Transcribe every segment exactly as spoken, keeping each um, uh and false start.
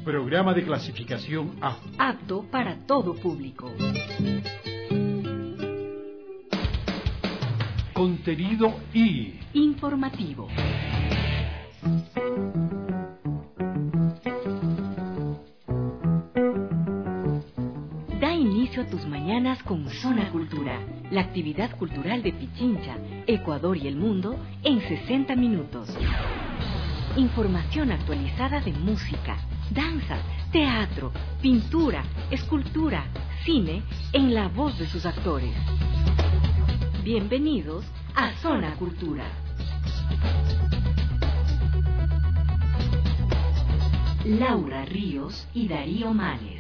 Programa de clasificación A. Apto para todo público. Contenido I. Informativo. Da inicio a tus mañanas con Zona Cultura, la actividad cultural de Pichincha, Ecuador y el mundo en sesenta minutos. Información actualizada de música, danza, teatro, pintura, escultura, cine, en la voz de sus actores. Bienvenidos a Zona Cultura. Laura Ríos y Darío Males.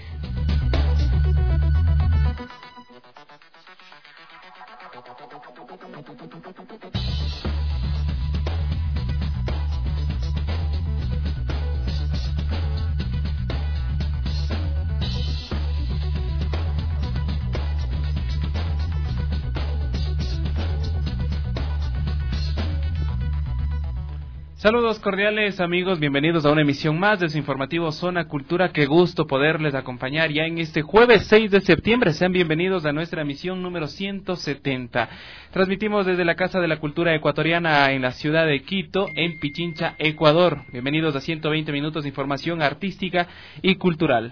Saludos cordiales amigos, bienvenidos a una emisión más de su informativo Zona Cultura. Qué gusto poderles acompañar ya en este jueves seis de septiembre. Sean bienvenidos a nuestra emisión número ciento setenta. Transmitimos desde la Casa de la Cultura Ecuatoriana en la ciudad de Quito, en Pichincha, Ecuador. Bienvenidos a ciento veinte minutos de información artística y cultural.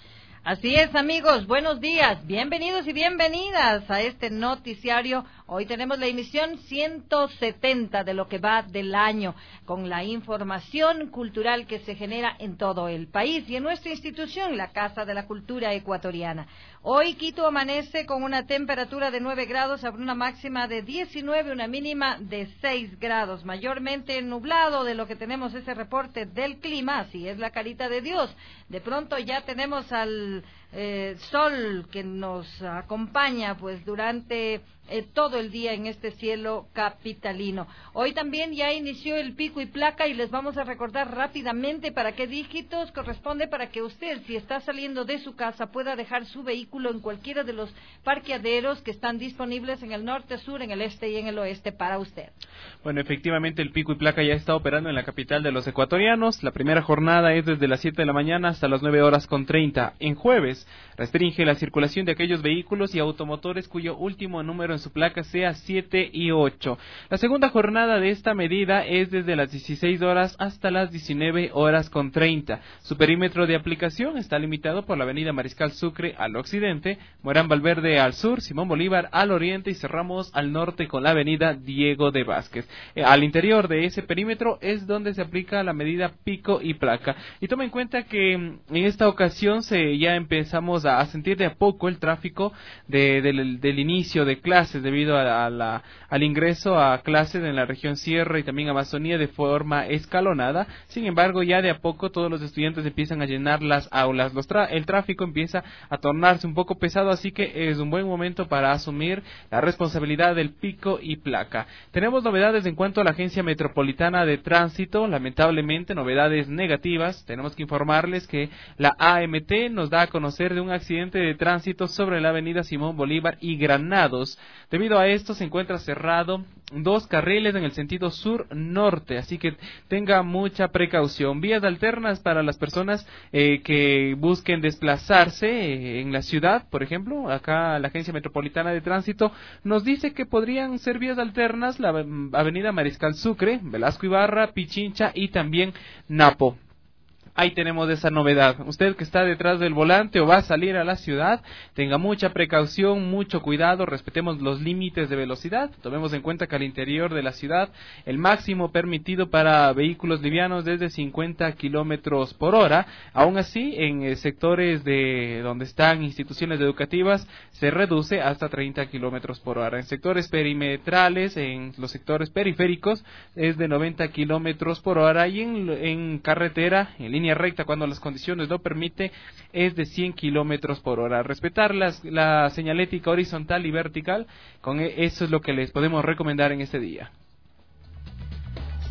Así es, amigos, buenos días, bienvenidos y bienvenidas a este noticiario. Hoy tenemos la emisión ciento setenta de lo que va del año, con la información cultural que se genera en todo el país y en nuestra institución, la Casa de la Cultura Ecuatoriana. Hoy Quito amanece con una temperatura de nueve grados, habrá una máxima de diecinueve, una mínima de seis grados, mayormente nublado de lo que tenemos ese reporte del clima, así es la carita de Dios. De pronto ya tenemos al eh, sol que nos acompaña pues durante eh, todo el día en este cielo capitalino. Hoy también ya inició el pico y placa y les vamos a recordar rápidamente para qué dígitos corresponde para que usted, si está saliendo de su casa, pueda dejar su vehículo en cualquiera de los parqueaderos que están disponibles en el norte, sur, en el este y en el oeste para usted. Bueno, efectivamente el pico y placa ya está operando en la capital de los ecuatorianos. La primera jornada es desde las siete de la mañana hasta las nueve horas con treinta. En jueves restringe la circulación de aquellos vehículos y automotores cuyo último número en su placa sea siete y ocho. La segunda jornada de esta medida es desde las dieciséis horas hasta las diecinueve horas con treinta. Su perímetro de aplicación está limitado por la avenida Mariscal Sucre al occidente, Morán Valverde al sur, Simón Bolívar al oriente y cerramos al norte con la avenida Diego de Vázquez. Eh, al interior de ese perímetro es donde se aplica la medida pico y placa. Y toma en cuenta que en esta ocasión se ya empezamos a, a sentir de a poco el tráfico de, del, del inicio de clases debido a, a la, al ingreso a clases en la región Sierra y también Amazonía de forma escalonada. Sin embargo, ya de a poco todos los estudiantes empiezan a llenar las aulas. Los tra- el tráfico empieza a tornarse un poco pesado, así que es un buen momento para asumir la responsabilidad del pico y placa. Tenemos novedades en cuanto a la Agencia Metropolitana de Tránsito, lamentablemente novedades negativas. Tenemos que informarles que la A M T nos da a conocer de un accidente de tránsito sobre la avenida Simón Bolívar y Granados. Debido a esto se encuentra cerrado dos carriles en el sentido sur-norte, así que tenga mucha precaución. Vías alternas para las personas eh, que busquen desplazarse eh, en la ciudad, por ejemplo, acá la Agencia Metropolitana de Tránsito nos dice que podrían ser vías alternas la avenida Mariscal Sucre, Velasco Ibarra, Pichincha y también Napo. Ahí tenemos esa novedad. Usted que está detrás del volante o va a salir a la ciudad, tenga mucha precaución, mucho cuidado, respetemos los límites de velocidad. Tomemos en cuenta que al interior de la ciudad el máximo permitido para vehículos livianos es de cincuenta kilómetros por hora. Aún así, en eh, sectores de donde están instituciones educativas se reduce hasta treinta kilómetros por hora. En sectores perimetrales, en los sectores periféricos, es de noventa kilómetros por hora y en, en carretera, en línea recta, cuando las condiciones lo permite, es de cien kilómetros por hora. Respetar las, la señalética horizontal y vertical, con eso es lo que les podemos recomendar en este día.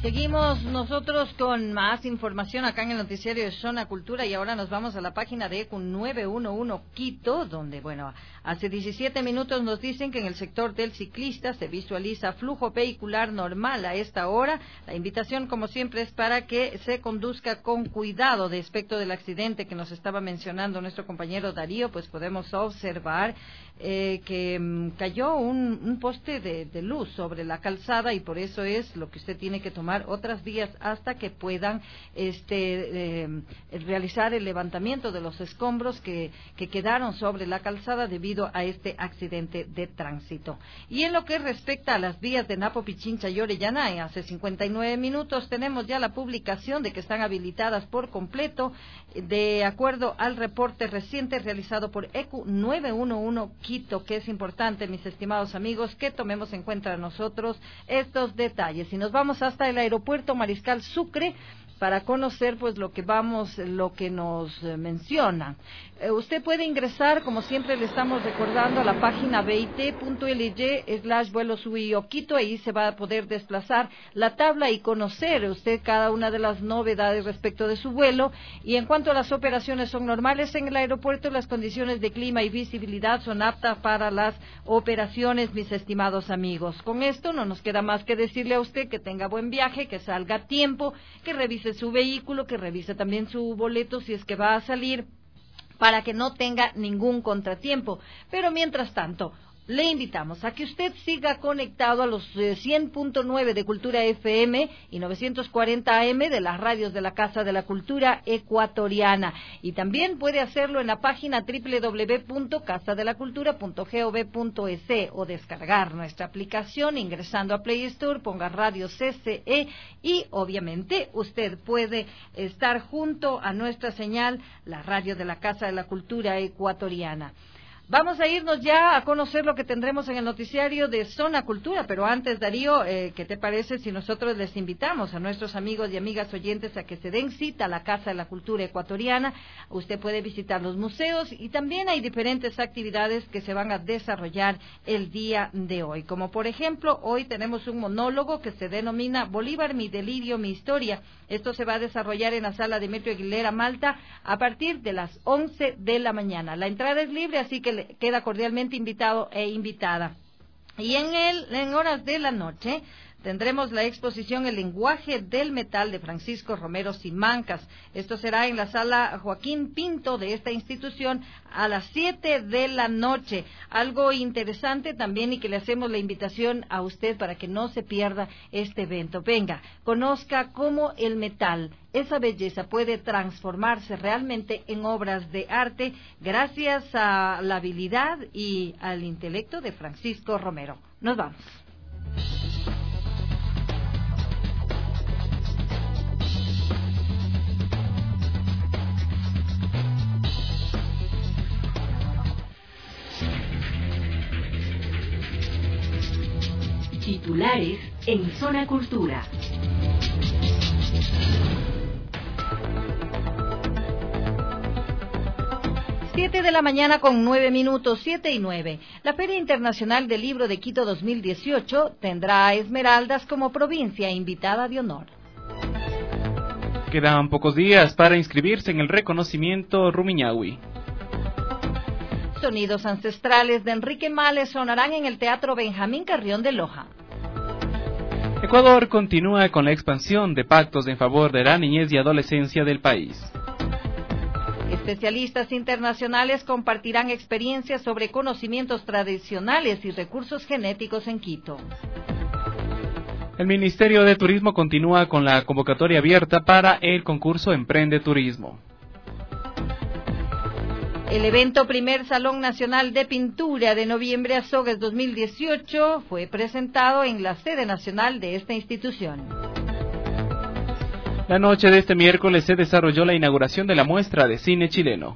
Seguimos nosotros con más información acá en el noticiario de Zona Cultura y ahora nos vamos a la página de E Q nueve uno uno Quito, donde, bueno, hace diecisiete minutos nos dicen que en el sector del ciclista se visualiza flujo vehicular normal a esta hora. La invitación, como siempre, es para que se conduzca con cuidado. Respecto del accidente que nos estaba mencionando nuestro compañero Darío, pues podemos observar eh, que um, cayó un, un poste de, de luz sobre la calzada y por eso es lo que usted tiene que tomar otras vías hasta que puedan este eh, realizar el levantamiento de los escombros que, que quedaron sobre la calzada debido a este accidente de tránsito. Y en lo que respecta a las vías de Napo, Pichincha y Orellana, hace cincuenta y nueve minutos tenemos ya la publicación de que están habilitadas por completo, de acuerdo al reporte reciente realizado por E Q nueve uno uno Quito, que es importante, mis estimados amigos, que tomemos en cuenta nosotros estos detalles. Y nos vamos hasta el aeropuerto Mariscal Sucre para conocer pues lo que vamos, lo que nos eh, menciona. Eh, usted puede ingresar, como siempre le estamos recordando, a la página bit.ly slash vuelo subió Quito, ahí se va a poder desplazar la tabla y conocer usted cada una de las novedades respecto de su vuelo. Y en cuanto a las operaciones son normales en el aeropuerto, las condiciones de clima y visibilidad son aptas para las operaciones, mis estimados amigos. Con esto no nos queda más que decirle a usted que tenga buen viaje, que salga a tiempo, que revise su vehículo, que revise también su boleto si es que va a salir, para que no tenga ningún contratiempo. Pero mientras tanto, le invitamos a que usted siga conectado a los eh, cien punto nueve de Cultura F M y novecientos cuarenta A M de las radios de la Casa de la Cultura Ecuatoriana. Y también puede hacerlo en la página doble u doble u doble u punto casa de la cultura punto gov punto es o descargar nuestra aplicación ingresando a Play Store, ponga Radio C C E y obviamente usted puede estar junto a nuestra señal, la radio de la Casa de la Cultura Ecuatoriana. Vamos a irnos ya a conocer lo que tendremos en el noticiario de Zona Cultura, pero antes, Darío, eh, ¿qué te parece si nosotros les invitamos a nuestros amigos y amigas oyentes a que se den cita a la Casa de la Cultura Ecuatoriana? Usted puede visitar los museos y también hay diferentes actividades que se van a desarrollar el día de hoy, como por ejemplo, hoy tenemos un monólogo que se denomina Bolívar, mi delirio, mi historia. Esto se va a desarrollar en la sala Demetrio Aguilera, Malta, a partir de las once de la mañana. La entrada es libre, así que le queda cordialmente invitado e invitada. Y en el en horas de la noche tendremos la exposición El lenguaje del metal de Francisco Romero Simancas. Esto será en la sala Joaquín Pinto de esta institución a las siete de la noche. Algo interesante también y que le hacemos la invitación a usted para que no se pierda este evento. Venga, conozca cómo el metal, esa belleza, puede transformarse realmente en obras de arte gracias a la habilidad y al intelecto de Francisco Romero. Nos vamos. Titulares en Zona Cultura. Siete de la mañana con nueve minutos, siete y nueve. La Feria Internacional del Libro de Quito dos mil dieciocho tendrá a Esmeraldas como provincia invitada de honor. Quedan pocos días para inscribirse en el reconocimiento Rumiñahui. Sonidos ancestrales de Enrique Males sonarán en el Teatro Benjamín Carrión de Loja. Ecuador continúa con la expansión de pactos en favor de la niñez y adolescencia del país. Especialistas internacionales compartirán experiencias sobre conocimientos tradicionales y recursos genéticos en Quito. El Ministerio de Turismo continúa con la convocatoria abierta para el concurso Emprende Turismo. El evento Primer Salón Nacional de Pintura de Noviembre Azogues dos mil dieciocho fue presentado en la sede nacional de esta institución. La noche de este miércoles se desarrolló la inauguración de la muestra de cine chileno.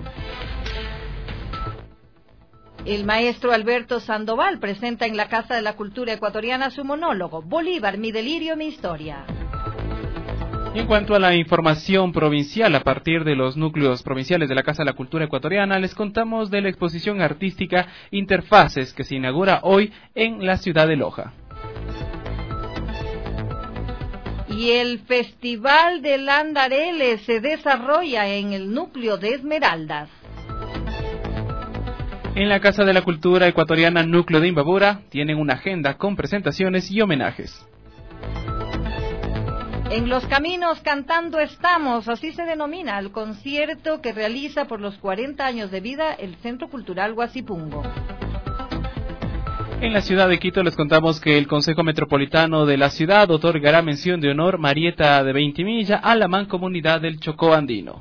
El maestro Alberto Sandoval presenta en la Casa de la Cultura Ecuatoriana su monólogo Bolívar, mi delirio, mi historia. Y en cuanto a la información provincial, a partir de los núcleos provinciales de la Casa de la Cultura Ecuatoriana, les contamos de la exposición artística Interfaces, que se inaugura hoy en la ciudad de Loja. Y el Festival del Andarele se desarrolla en el núcleo de Esmeraldas. En la Casa de la Cultura Ecuatoriana Núcleo de Imbabura tienen una agenda con presentaciones y homenajes. En Los Caminos Cantando Estamos, así se denomina el concierto que realiza por los cuarenta años de vida el Centro Cultural Guasipungo. En la ciudad de Quito les contamos que el Consejo Metropolitano de la ciudad otorgará mención de honor Marieta de Veintimilla a la mancomunidad del Chocó Andino.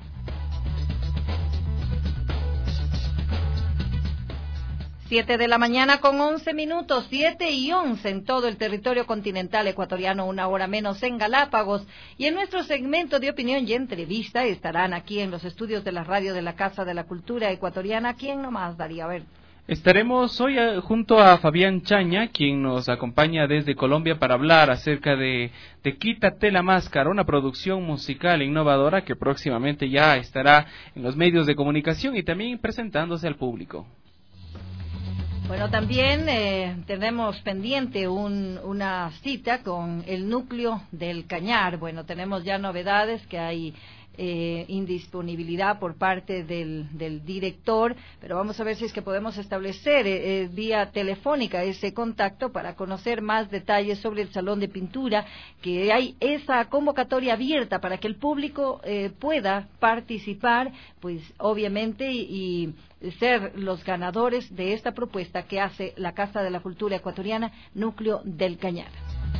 Siete de la mañana con once minutos, siete y once en todo el territorio continental ecuatoriano, una hora menos en Galápagos. Y en nuestro segmento de opinión y entrevista estarán aquí en los estudios de la radio de la Casa de la Cultura Ecuatoriana. ¿Quién nomás daría? A ver. Estaremos hoy junto a Fabián Chaña, quien nos acompaña desde Colombia para hablar acerca de, de Quítate la Máscara, una producción musical innovadora que próximamente ya estará en los medios de comunicación y también presentándose al público. Bueno, también eh, tenemos pendiente un, una cita con el núcleo del Cañar. Bueno, tenemos ya novedades que hay eh, indisponibilidad por parte del, del director, pero vamos a ver si es que podemos establecer eh, eh, vía telefónica ese contacto para conocer más detalles sobre el Salón de Pintura, que hay esa convocatoria abierta para que el público eh, pueda participar, pues obviamente, y, y ser los ganadores de esta propuesta que hace la Casa de la Cultura Ecuatoriana, Núcleo del Cañar.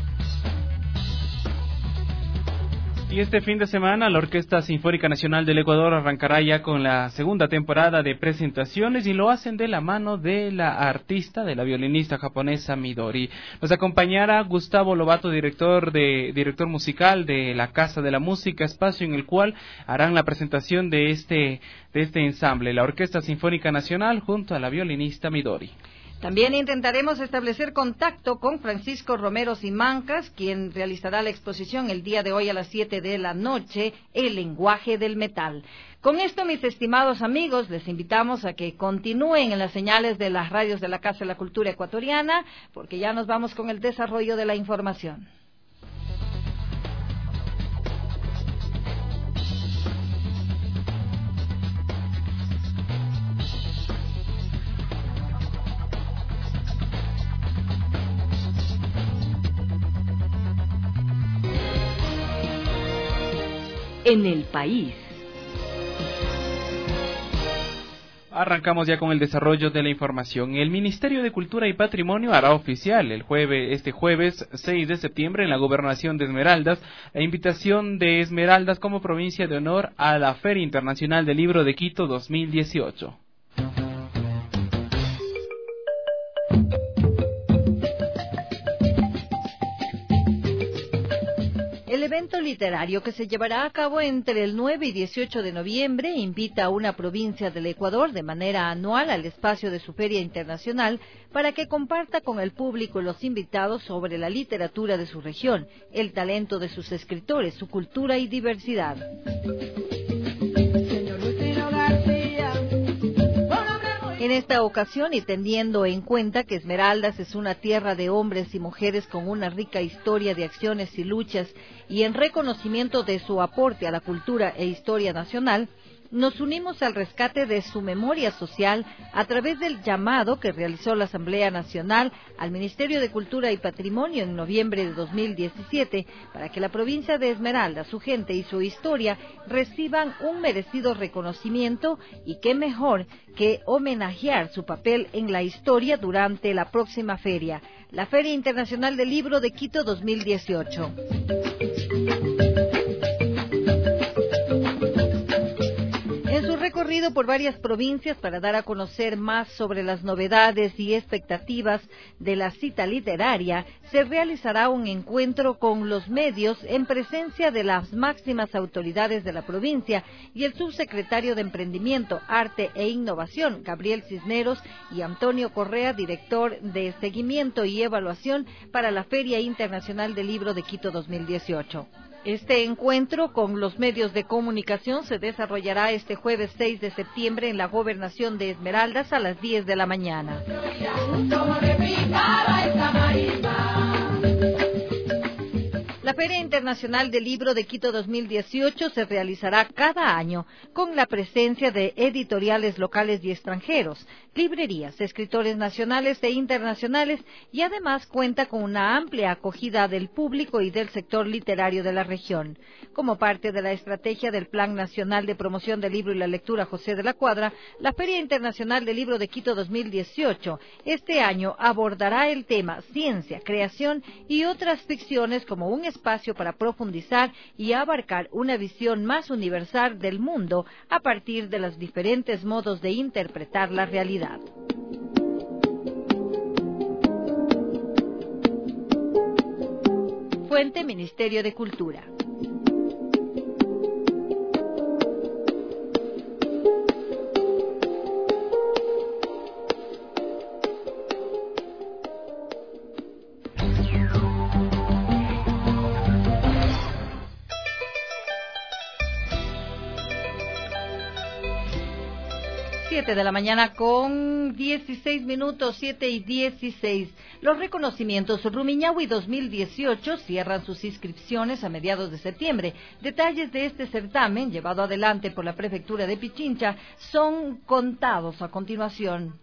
Y este fin de semana la Orquesta Sinfónica Nacional del Ecuador arrancará ya con la segunda temporada de presentaciones y lo hacen de la mano de la artista, de la violinista japonesa Midori. Nos acompañará Gustavo Lobato, director de director musical de la Casa de la Música, espacio en el cual harán la presentación de este de este ensamble, la Orquesta Sinfónica Nacional junto a la violinista Midori. También intentaremos establecer contacto con Francisco Romero Simancas, quien realizará la exposición el día de hoy a las siete de la noche, El lenguaje del metal. Con esto, mis estimados amigos, les invitamos a que continúen en las señales de las radios de la Casa de la Cultura Ecuatoriana, porque ya nos vamos con el desarrollo de la información. En el país. Arrancamos ya con el desarrollo de la información. El Ministerio de Cultura y Patrimonio hará oficial el jueves, este jueves seis de septiembre en la Gobernación de Esmeraldas la invitación de Esmeraldas como provincia de honor a la Feria Internacional del Libro de Quito dos mil dieciocho. El evento literario que se llevará a cabo entre el nueve y dieciocho de noviembre invita a una provincia del Ecuador de manera anual al espacio de su Feria Internacional para que comparta con el público y los invitados sobre la literatura de su región, el talento de sus escritores, su cultura y diversidad. En esta ocasión, y teniendo en cuenta que Esmeraldas es una tierra de hombres y mujeres con una rica historia de acciones y luchas, y en reconocimiento de su aporte a la cultura e historia nacional, nos unimos al rescate de su memoria social a través del llamado que realizó la Asamblea Nacional al Ministerio de Cultura y Patrimonio en noviembre de dos mil diecisiete para que la provincia de Esmeraldas, su gente y su historia reciban un merecido reconocimiento, y qué mejor que homenajear su papel en la historia durante la próxima feria, la Feria Internacional del Libro de Quito dos mil dieciocho. Recorrido por varias provincias para dar a conocer más sobre las novedades y expectativas de la cita literaria, se realizará un encuentro con los medios en presencia de las máximas autoridades de la provincia y el subsecretario de Emprendimiento, Arte e Innovación, Gabriel Cisneros, y Antonio Correa, director de Seguimiento y Evaluación para la Feria Internacional del Libro de Quito dos mil dieciocho. Este encuentro con los medios de comunicación se desarrollará este jueves seis de septiembre en la Gobernación de Esmeraldas a las diez de la mañana. La La Feria Internacional del Libro de Quito dos mil dieciocho se realizará cada año con la presencia de editoriales locales y extranjeros, librerías, escritores nacionales e internacionales y además cuenta con una amplia acogida del público y del sector literario de la región. Como parte de la estrategia del Plan Nacional de Promoción del Libro y la Lectura José de la Cuadra, la Feria Internacional del Libro de Quito dos mil dieciocho este año abordará el tema ciencia, creación y otras ficciones como un espacio para profundizar y abarcar una visión más universal del mundo a partir de los diferentes modos de interpretar la realidad. Fuente: Ministerio de Cultura. siete de la mañana con dieciséis minutos, siete y dieciséis. Los reconocimientos Rumiñahui dos mil dieciocho cierran sus inscripciones a mediados de septiembre. Detalles de este certamen, llevado adelante por la Prefectura de Pichincha, son contados a continuación.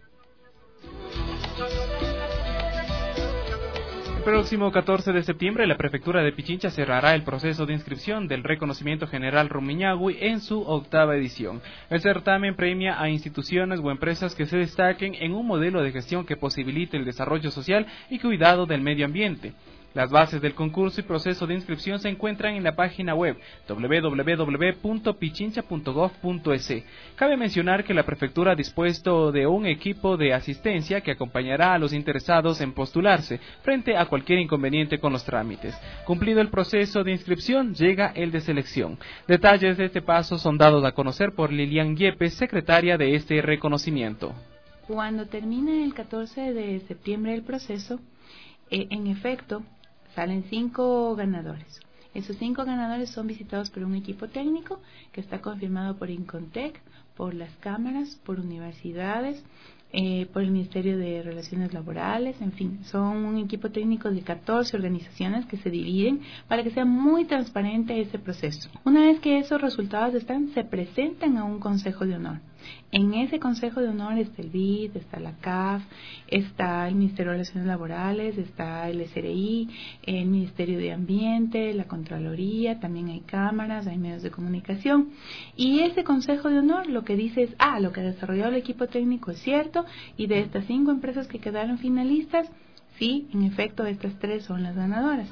El próximo catorce de septiembre, la Prefectura de Pichincha cerrará el proceso de inscripción del Reconocimiento General Rumiñahui en su octava edición. El certamen premia a instituciones o empresas que se destaquen en un modelo de gestión que posibilite el desarrollo social y cuidado del medio ambiente. Las bases del concurso y proceso de inscripción se encuentran en la página web doble u doble u doble u punto pichincha punto gob punto es. Cabe mencionar que la prefectura ha dispuesto de un equipo de asistencia que acompañará a los interesados en postularse frente a cualquier inconveniente con los trámites. Cumplido el proceso de inscripción, llega el de selección. Detalles de este paso son dados a conocer por Lilian Yepes, secretaria de este reconocimiento. Cuando termine el catorce de septiembre el proceso, eh, en efecto, salen cinco ganadores. Esos cinco ganadores son visitados por un equipo técnico que está confirmado por Incontec, por las cámaras, por universidades, eh, por el Ministerio de Relaciones Laborales, en fin, son un equipo técnico de catorce organizaciones que se dividen para que sea muy transparente ese proceso. Una vez que esos resultados están, se presentan a un Consejo de Honor. En ese Consejo de Honor está el B I D, está la C A F, está el Ministerio de Relaciones Laborales, está el S R I, el Ministerio de Ambiente, la Contraloría, también hay cámaras, hay medios de comunicación. Y ese Consejo de Honor lo que dice es, ah, lo que ha desarrollado el equipo técnico es cierto, y de estas cinco empresas que quedaron finalistas, sí, en efecto, estas tres son las ganadoras.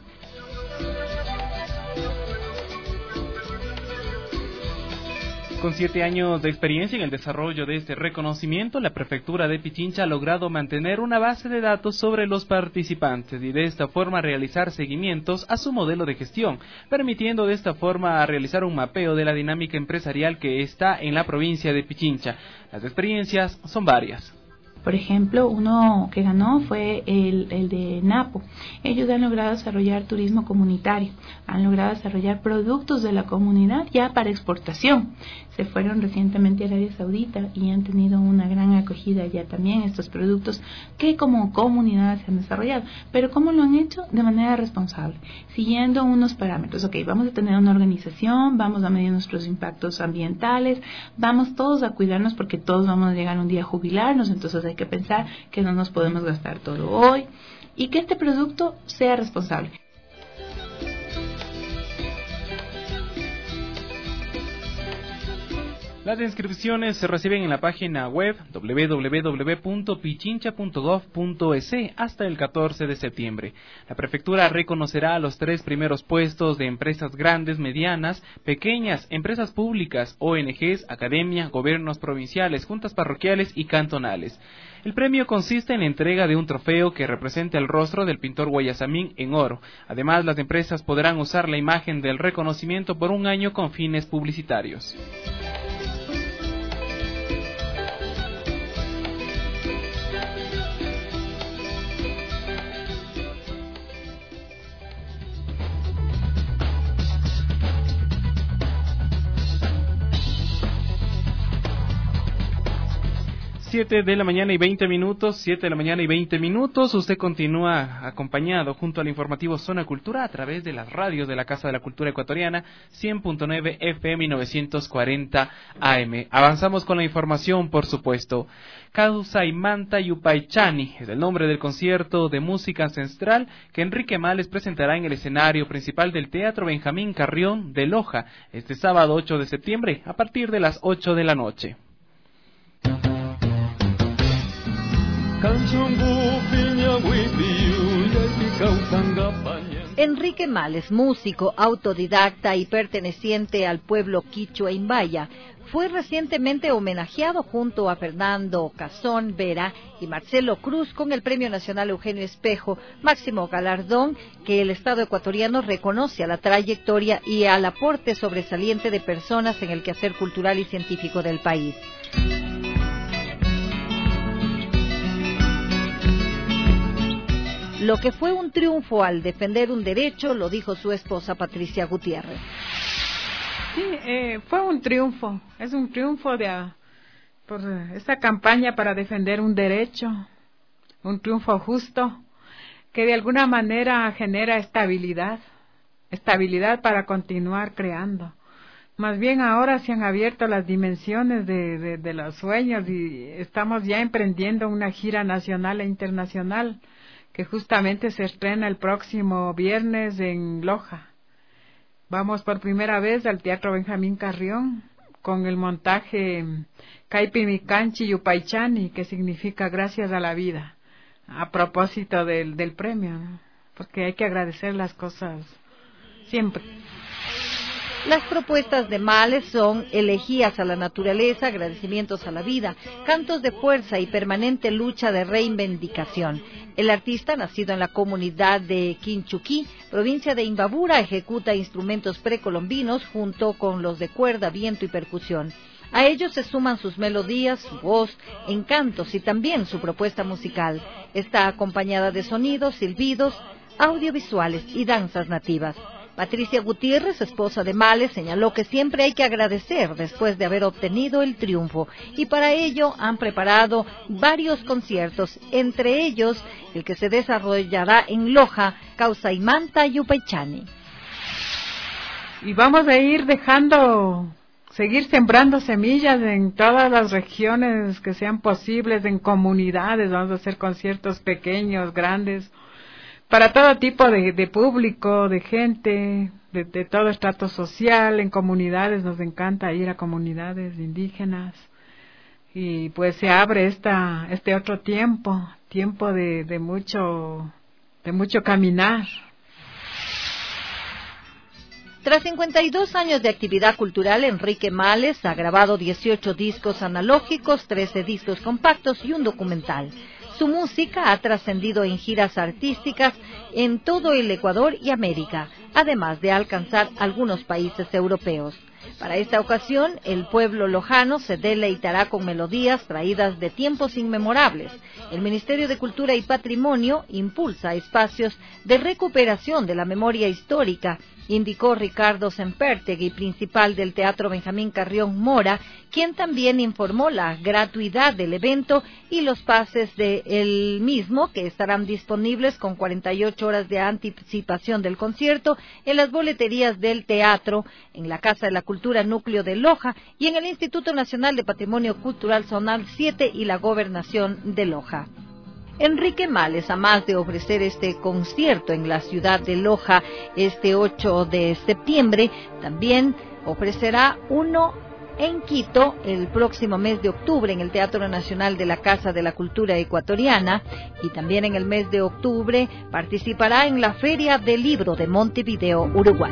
Con siete años de experiencia en el desarrollo de este reconocimiento, la Prefectura de Pichincha ha logrado mantener una base de datos sobre los participantes y de esta forma realizar seguimientos a su modelo de gestión, permitiendo de esta forma realizar un mapeo de la dinámica empresarial que está en la provincia de Pichincha. Las experiencias son varias. Por ejemplo, uno que ganó fue el, el de Napo. Ellos han logrado desarrollar turismo comunitario, han logrado desarrollar productos de la comunidad ya para exportación. Se fueron recientemente a Arabia Saudita y han tenido una gran acogida ya también estos productos que como comunidad se han desarrollado. Pero ¿cómo lo han hecho? De manera responsable, siguiendo unos parámetros. Ok, vamos a tener una organización, vamos a medir nuestros impactos ambientales, vamos todos a cuidarnos porque todos vamos a llegar un día a jubilarnos, entonces hay que pensar que no nos podemos gastar todo hoy y que este producto sea responsable. Las inscripciones se reciben en la página web doble u doble u doble u punto pichincha punto gob punto es hasta el catorce de septiembre. La prefectura reconocerá los tres primeros puestos de empresas grandes, medianas, pequeñas, empresas públicas, O N Ges, academia, gobiernos provinciales, juntas parroquiales y cantonales. El premio consiste en la entrega de un trofeo que represente el rostro del pintor Guayasamín en oro. Además, las empresas podrán usar la imagen del reconocimiento por un año con fines publicitarios. Siete de la mañana y veinte minutos, siete de la mañana y veinte minutos. Usted continúa acompañado junto al informativo Zona Cultura a través de las radios de la Casa de la Cultura Ecuatoriana, cien punto nueve F M y novecientos cuarenta A M. Avanzamos con la información, por supuesto. Causaimanta Yupaychani es el nombre del concierto de música ancestral que Enrique Males presentará en el escenario principal del Teatro Benjamín Carrión de Loja este sábado ocho de septiembre a partir de las ocho de la noche. Enrique Males, músico autodidacta y perteneciente al pueblo quichua Imbaya, fue recientemente homenajeado junto a Fernando Cazón Vera y Marcelo Cruz con el Premio Nacional Eugenio Espejo, máximo galardón que el Estado ecuatoriano reconoce a la trayectoria y al aporte sobresaliente de personas en el quehacer cultural y científico del país. Lo que fue un triunfo al defender un derecho, lo dijo su esposa Patricia Gutiérrez. Sí, eh, fue un triunfo, es un triunfo de uh, por esta campaña para defender un derecho, un triunfo justo, que de alguna manera genera estabilidad, estabilidad para continuar creando. Más bien ahora se han abierto las dimensiones de, de, de los sueños y estamos ya emprendiendo una gira nacional e internacional que justamente se estrena el próximo viernes en Loja. Vamos por primera vez al Teatro Benjamín Carrión con el montaje Caipimicanchi Yupaychani, que significa gracias a la vida, a propósito del, del premio, ¿no? Porque hay que agradecer las cosas siempre. Las propuestas de Males son elegías a la naturaleza, agradecimientos a la vida, cantos de fuerza y permanente lucha de reivindicación. El artista, nacido en la comunidad de Quinchuquí, provincia de Imbabura, ejecuta instrumentos precolombinos junto con los de cuerda, viento y percusión. A ellos se suman sus melodías, su voz, encantos y también su propuesta musical. Está acompañada de sonidos, silbidos, audiovisuales y danzas nativas. Patricia Gutiérrez, esposa de Males, señaló que siempre hay que agradecer después de haber obtenido el triunfo y para ello han preparado varios conciertos, entre ellos el que se desarrollará en Loja, Causaimanta Yupaychani. Y vamos a ir dejando, seguir sembrando semillas en todas las regiones que sean posibles, en comunidades, vamos a hacer conciertos pequeños, grandes, para todo tipo de, de público, de gente, de, de todo estrato social, en comunidades, nos encanta ir a comunidades indígenas y pues se abre esta este otro tiempo, tiempo de, de mucho de mucho caminar. Tras cincuenta y dos años de actividad cultural, Enrique Males ha grabado dieciocho discos analógicos, trece discos compactos y un documental. Su música ha trascendido en giras artísticas en todo el Ecuador y América, además de alcanzar algunos países europeos. Para esta ocasión, el pueblo lojano se deleitará con melodías traídas de tiempos inmemorables. El Ministerio de Cultura y Patrimonio impulsa espacios de recuperación de la memoria histórica, indicó Ricardo Sempertegui, principal del Teatro Benjamín Carrión Mora, quien también informó la gratuidad del evento y los pases del mismo, que estarán disponibles con cuarenta y ocho horas de anticipación del concierto en las boleterías del teatro, en la Casa de la Cultura Núcleo de Loja y en el Instituto Nacional de Patrimonio Cultural Zonal siete y la Gobernación de Loja. Enrique Males, además de ofrecer este concierto en la ciudad de Loja este ocho de septiembre, también ofrecerá uno en Quito el próximo mes de octubre en el Teatro Nacional de la Casa de la Cultura Ecuatoriana y también en el mes de octubre participará en la Feria del Libro de Montevideo, Uruguay.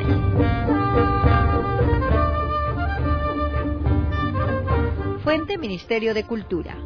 Fuente: Ministerio de Cultura.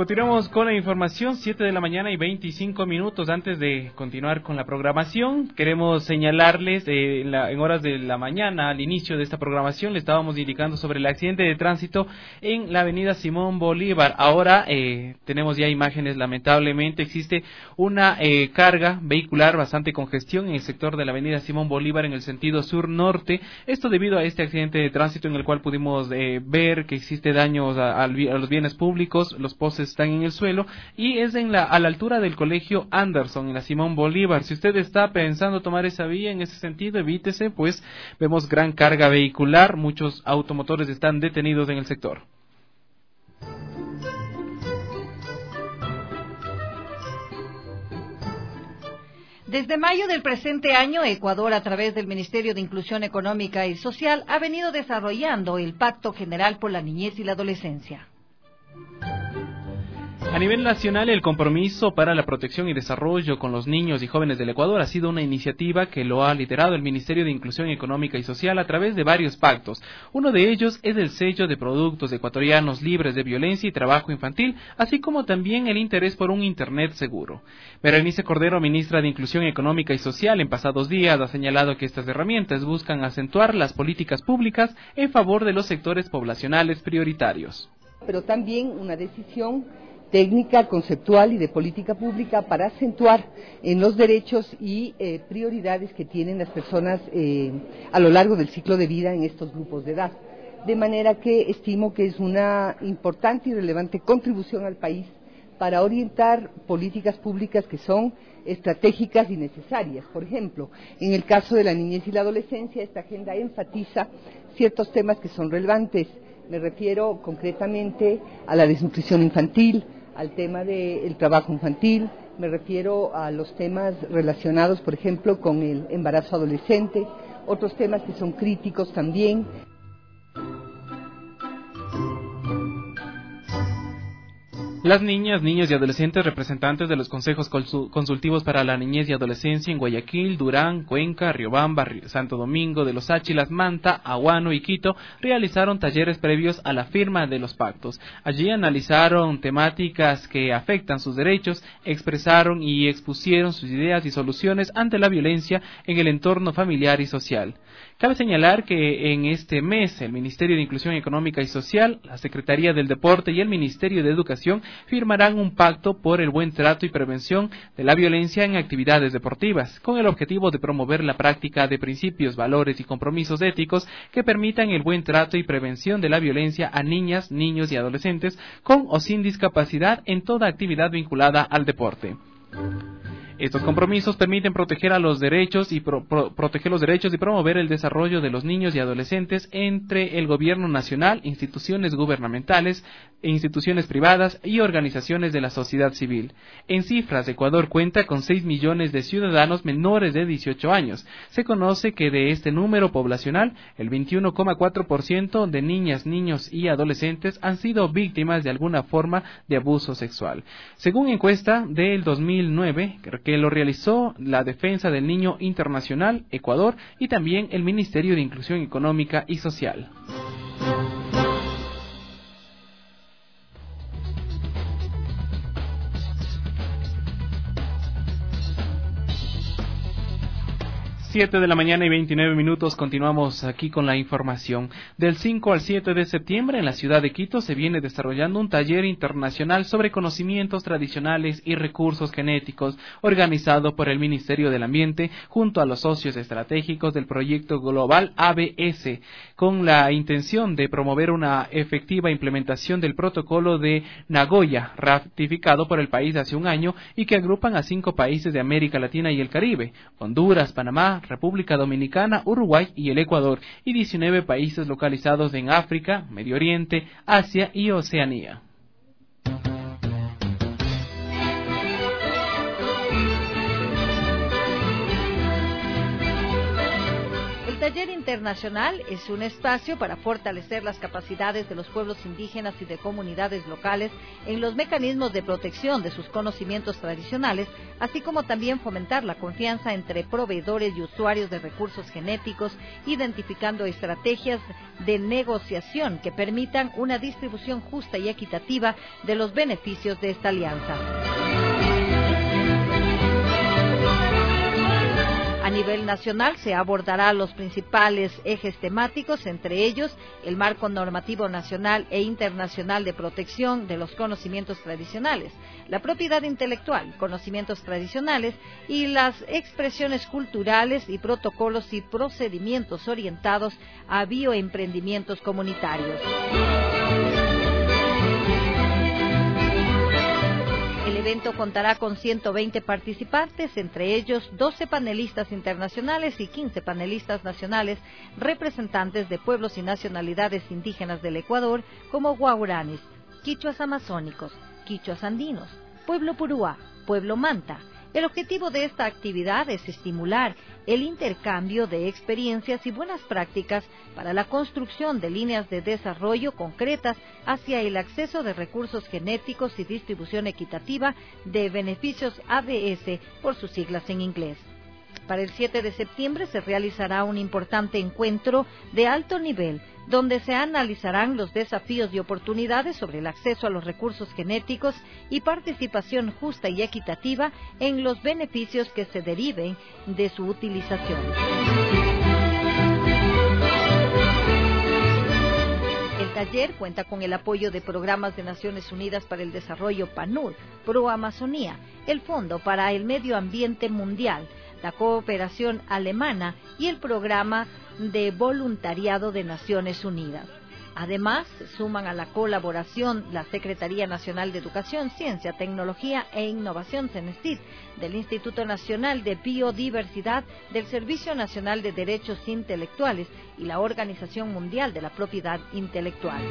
Continuamos con la información, siete de la mañana y veinticinco minutos. Antes de continuar con la programación, queremos señalarles, eh, en, la, en horas de la mañana, al inicio de esta programación, le estábamos indicando sobre el accidente de tránsito en la avenida Simón Bolívar. Ahora eh, tenemos ya imágenes, lamentablemente existe una eh, carga vehicular, bastante congestión en el sector de la avenida Simón Bolívar en el sentido sur-norte. Esto debido a este accidente de tránsito en el cual pudimos eh, ver que existe daños a, a, a los bienes públicos, los postes están en el suelo y es en la a la altura del colegio Anderson en la Simón Bolívar. Si usted está pensando tomar esa vía en ese sentido, evítese, pues vemos gran carga vehicular, muchos automotores están detenidos en el sector. Desde mayo del presente año, Ecuador, a través del Ministerio de Inclusión Económica y Social, ha venido desarrollando el Pacto General por la Niñez y la Adolescencia. A nivel nacional, el compromiso para la protección y desarrollo con los niños y jóvenes del Ecuador ha sido una iniciativa que lo ha liderado el Ministerio de Inclusión Económica y Social a través de varios pactos. Uno de ellos es el sello de productos ecuatorianos libres de violencia y trabajo infantil, así como también el interés por un Internet seguro. Berenice Cordero, ministra de Inclusión Económica y Social, en pasados días ha señalado que estas herramientas buscan acentuar las políticas públicas en favor de los sectores poblacionales prioritarios. Pero también una decisión técnica, conceptual y de política pública para acentuar en los derechos y eh, prioridades que tienen las personas eh, a lo largo del ciclo de vida en estos grupos de edad. De manera que estimo que es una importante y relevante contribución al país para orientar políticas públicas que son estratégicas y necesarias. Por ejemplo, en el caso de la niñez y la adolescencia, esta agenda enfatiza ciertos temas que son relevantes. Me refiero concretamente a la desnutrición infantil, al tema del trabajo infantil, me refiero a los temas relacionados, por ejemplo, con el embarazo adolescente, otros temas que son críticos también. Las niñas, niños y adolescentes representantes de los consejos consultivos para la niñez y adolescencia en Guayaquil, Durán, Cuenca, Riobamba, Santo Domingo de los Áchilas, Manta, Aguano y Quito realizaron talleres previos a la firma de los pactos. Allí analizaron temáticas que afectan sus derechos, expresaron y expusieron sus ideas y soluciones ante la violencia en el entorno familiar y social. Cabe señalar que en este mes el Ministerio de Inclusión Económica y Social, la Secretaría del Deporte y el Ministerio de Educación firmarán un pacto por el buen trato y prevención de la violencia en actividades deportivas, con el objetivo de promover la práctica de principios, valores y compromisos éticos que permitan el buen trato y prevención de la violencia a niñas, niños y adolescentes con o sin discapacidad en toda actividad vinculada al deporte. Estos compromisos permiten proteger a los derechos y pro, pro, proteger los derechos y promover el desarrollo de los niños y adolescentes entre el gobierno nacional, instituciones gubernamentales, instituciones privadas y organizaciones de la sociedad civil. En cifras, Ecuador cuenta con seis millones de ciudadanos menores de dieciocho años. Se conoce que de este número poblacional, el veintiuno coma cuatro por ciento de niñas, niños y adolescentes han sido víctimas de alguna forma de abuso sexual. Según encuesta del dos mil nueve, que lo realizó la Defensa del Niño Internacional, Ecuador, y también el Ministerio de Inclusión Económica y Social. siete de la mañana y veintinueve minutos, continuamos aquí con la información. Del cinco al siete de septiembre en la ciudad de Quito se viene desarrollando un taller internacional sobre conocimientos tradicionales y recursos genéticos organizado por el Ministerio del Ambiente junto a los socios estratégicos del proyecto global A B S, con la intención de promover una efectiva implementación del protocolo de Nagoya, ratificado por el país hace un año y que agrupan a cinco países de América Latina y el Caribe: Honduras, Panamá, República Dominicana, Uruguay y el Ecuador, y diecinueve países localizados en África, Medio Oriente, Asia y Oceanía. taller internacional es un espacio para fortalecer las capacidades de los pueblos indígenas y de comunidades locales en los mecanismos de protección de sus conocimientos tradicionales, así como también fomentar la confianza entre proveedores y usuarios de recursos genéticos, identificando estrategias de negociación que permitan una distribución justa y equitativa de los beneficios de esta alianza. A nivel nacional se abordará los principales ejes temáticos, entre ellos el marco normativo nacional e internacional de protección de los conocimientos tradicionales, la propiedad intelectual, conocimientos tradicionales y las expresiones culturales y protocolos y procedimientos orientados a bioemprendimientos comunitarios. El evento contará con ciento veinte participantes, entre ellos doce panelistas internacionales y quince panelistas nacionales, representantes de pueblos y nacionalidades indígenas del Ecuador, como guauranis, quichuas amazónicos, quichuas andinos, pueblo purúa, pueblo manta. El objetivo de esta actividad es estimular el intercambio de experiencias y buenas prácticas para la construcción de líneas de desarrollo concretas hacia el acceso de recursos genéticos y distribución equitativa de beneficios A B S, por sus siglas en inglés. Para el siete de septiembre se realizará un importante encuentro de alto nivel, donde se analizarán los desafíos y oportunidades sobre el acceso a los recursos genéticos y participación justa y equitativa en los beneficios que se deriven de su utilización. El taller cuenta con el apoyo de programas de Naciones Unidas para el Desarrollo PANUR, Pro Amazonía, el Fondo para el Medio Ambiente Mundial, la cooperación alemana y el programa de voluntariado de Naciones Unidas. Además, suman a la colaboración la Secretaría Nacional de Educación, Ciencia, Tecnología e Innovación, CENESTID, del Instituto Nacional de Biodiversidad, del Servicio Nacional de Derechos Intelectuales y la Organización Mundial de la Propiedad Intelectual.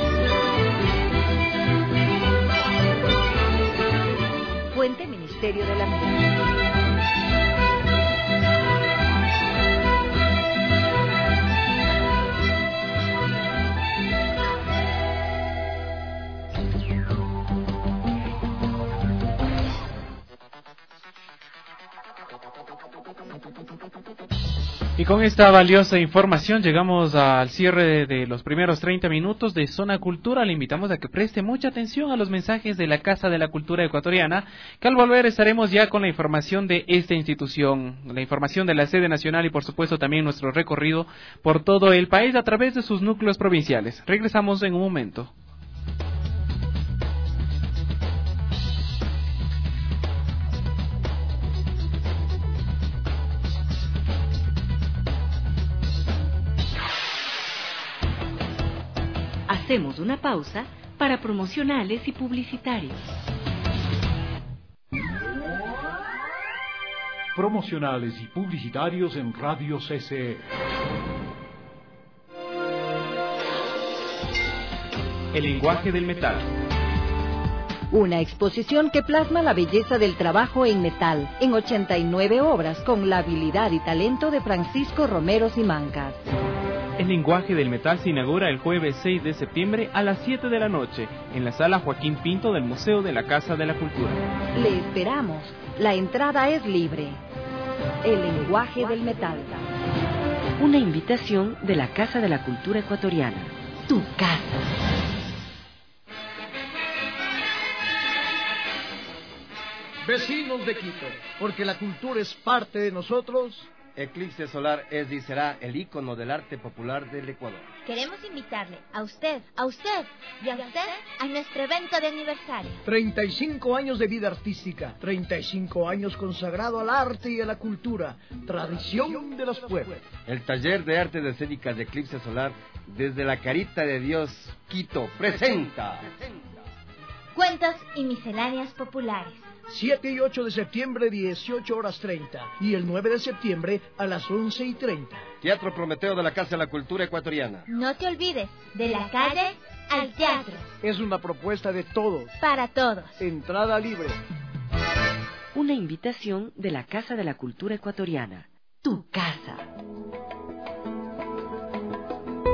Fuente: Ministerio de la Minería. Y con esta valiosa información llegamos al cierre de, de los primeros treinta minutos de Zona Cultura. Le invitamos a que preste mucha atención a los mensajes de la Casa de la Cultura Ecuatoriana, que al volver estaremos ya con la información de esta institución, la información de la sede nacional y por supuesto también nuestro recorrido por todo el país a través de sus núcleos provinciales. Regresamos en un momento. Hacemos una pausa para promocionales y publicitarios. Promocionales y publicitarios en Radio C C E. El lenguaje del metal. Una exposición que plasma la belleza del trabajo en metal, en ochenta y nueve obras, con la habilidad y talento de Francisco Romero Simancas. El lenguaje del metal se inaugura el jueves seis de septiembre a las siete de la noche en la sala Joaquín Pinto del Museo de la Casa de la Cultura. Le esperamos. La entrada es libre. El lenguaje del metal. Una invitación de la Casa de la Cultura Ecuatoriana. Tu casa. Vecinos de Quito, porque la cultura es parte de nosotros. Eclipse Solar es y será el ícono del arte popular del Ecuador. Queremos invitarle a usted, a usted y a usted a nuestro evento de aniversario. treinta y cinco años de vida artística, treinta y cinco años consagrado al arte y a la cultura, tradición de los pueblos. El taller de artes escénicas de Eclipse Solar, desde la Carita de Dios, Quito, presenta Cuentos y misceláneas populares. siete y ocho de septiembre, dieciocho horas treinta. Y el nueve de septiembre a las once y treinta. Teatro Prometeo de la Casa de la Cultura Ecuatoriana. No te olvides, de la calle al teatro. Es una propuesta de todos. Para todos. Entrada libre. Una invitación de la Casa de la Cultura Ecuatoriana. Tu casa.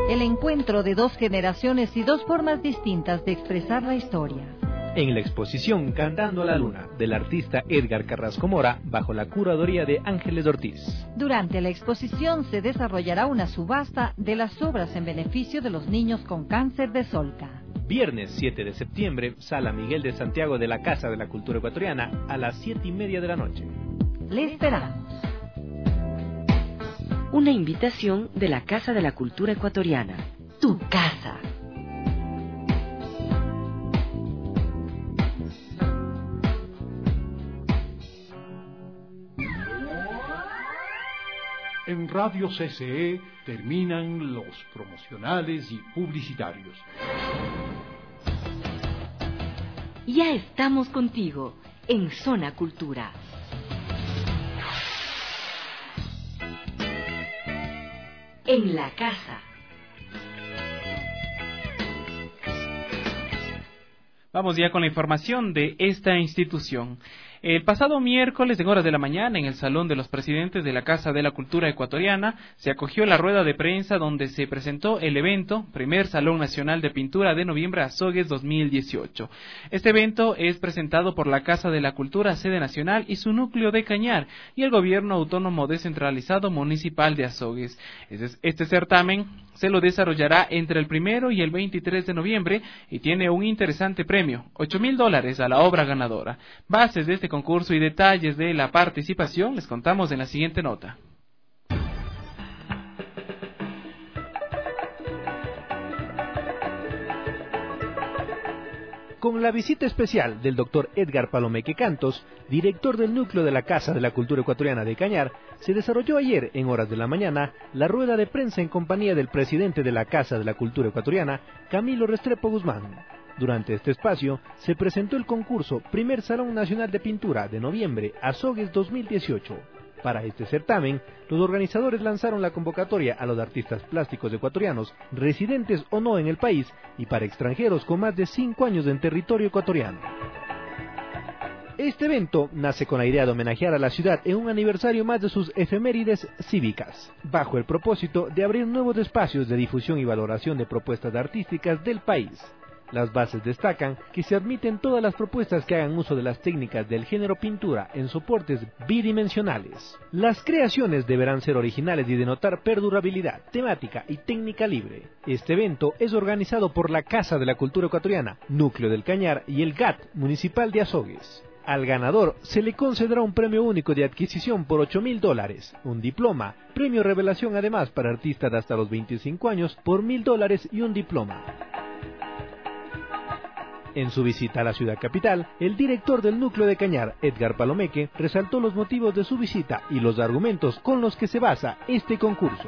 El encuentro de dos generaciones y dos formas distintas de expresar la historia. En la exposición Cantando a la Luna, del artista Edgar Carrasco Mora, bajo la curaduría de Ángeles Ortiz. Durante la exposición se desarrollará una subasta de las obras en beneficio de los niños con cáncer de Solca. Viernes siete de septiembre, Sala Miguel de Santiago de la Casa de la Cultura Ecuatoriana, a las siete y media de la noche. Le esperamos. Una invitación de la Casa de la Cultura Ecuatoriana. Tu casa. En Radio C C E terminan los promocionales y publicitarios. Ya estamos contigo en Zona Cultura. En la casa. Vamos ya con la información de esta institución. El pasado miércoles, en horas de la mañana, en el Salón de los Presidentes de la Casa de la Cultura Ecuatoriana, se acogió la rueda de prensa donde se presentó el evento Primer Salón Nacional de Pintura de Noviembre Azogues dos mil dieciocho. Este evento es presentado por la Casa de la Cultura Sede Nacional y su núcleo de Cañar y el Gobierno Autónomo Descentralizado Municipal de Azogues. Este certamen se lo desarrollará entre el primero y el veintitrés de noviembre y tiene un interesante premio, ocho mil dólares a la obra ganadora. Bases de este concurso y detalles de la participación les contamos en la siguiente nota. Con la visita especial del doctor Edgar Palomeque Cantos, director del núcleo de la Casa de la Cultura Ecuatoriana de Cañar, se desarrolló ayer, en horas de la mañana, la rueda de prensa en compañía del presidente de la Casa de la Cultura Ecuatoriana, Camilo Restrepo Guzmán. Durante este espacio, se presentó el concurso Primer Salón Nacional de Pintura de Noviembre Azogues dos mil dieciocho. Para este certamen, los organizadores lanzaron la convocatoria a los artistas plásticos ecuatorianos, residentes o no en el país, y para extranjeros con más de cinco años en territorio ecuatoriano. Este evento nace con la idea de homenajear a la ciudad en un aniversario más de sus efemérides cívicas, bajo el propósito de abrir nuevos espacios de difusión y valoración de propuestas artísticas del país. Las bases destacan que se admiten todas las propuestas que hagan uso de las técnicas del género pintura en soportes bidimensionales. Las creaciones deberán ser originales y denotar perdurabilidad, temática y técnica libre. Este evento es organizado por la Casa de la Cultura Ecuatoriana, Núcleo del Cañar y el G A T Municipal de Azogues. Al ganador se le concederá un premio único de adquisición por ocho mil dólares, un diploma, premio revelación además para artistas de hasta los veinticinco años por mil dólares y un diploma. En su visita a la ciudad capital, el director del núcleo de Cañar, Edgar Palomeque, resaltó los motivos de su visita y los argumentos con los que se basa este concurso.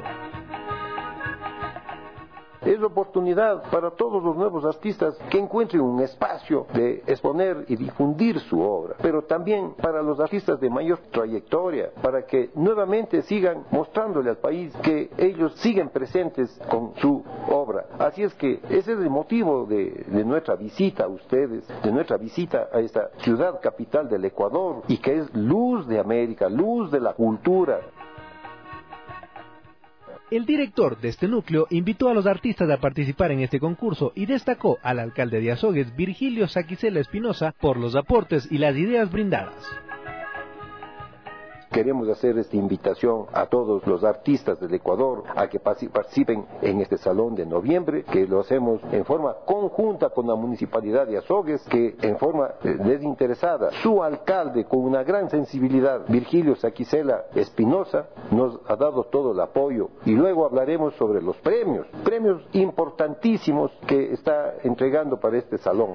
Es oportunidad para todos los nuevos artistas que encuentren un espacio de exponer y difundir su obra, pero también para los artistas de mayor trayectoria, para que nuevamente sigan mostrándole al país que ellos siguen presentes con su obra. Así es que ese es el motivo de, de nuestra visita a ustedes, de nuestra visita a esta ciudad capital del Ecuador, y que es luz de América, luz de la cultura. El director de este núcleo invitó a los artistas a participar en este concurso y destacó al alcalde de Azogues, Virgilio Saquicela Espinosa, por los aportes y las ideas brindadas. Queremos hacer esta invitación a todos los artistas del Ecuador a que participen en este salón de noviembre, que lo hacemos en forma conjunta con la Municipalidad de Azogues, que en forma desinteresada, su alcalde con una gran sensibilidad, Virgilio Saquicela Espinosa, nos ha dado todo el apoyo. Y luego hablaremos sobre los premios, premios importantísimos que está entregando para este salón.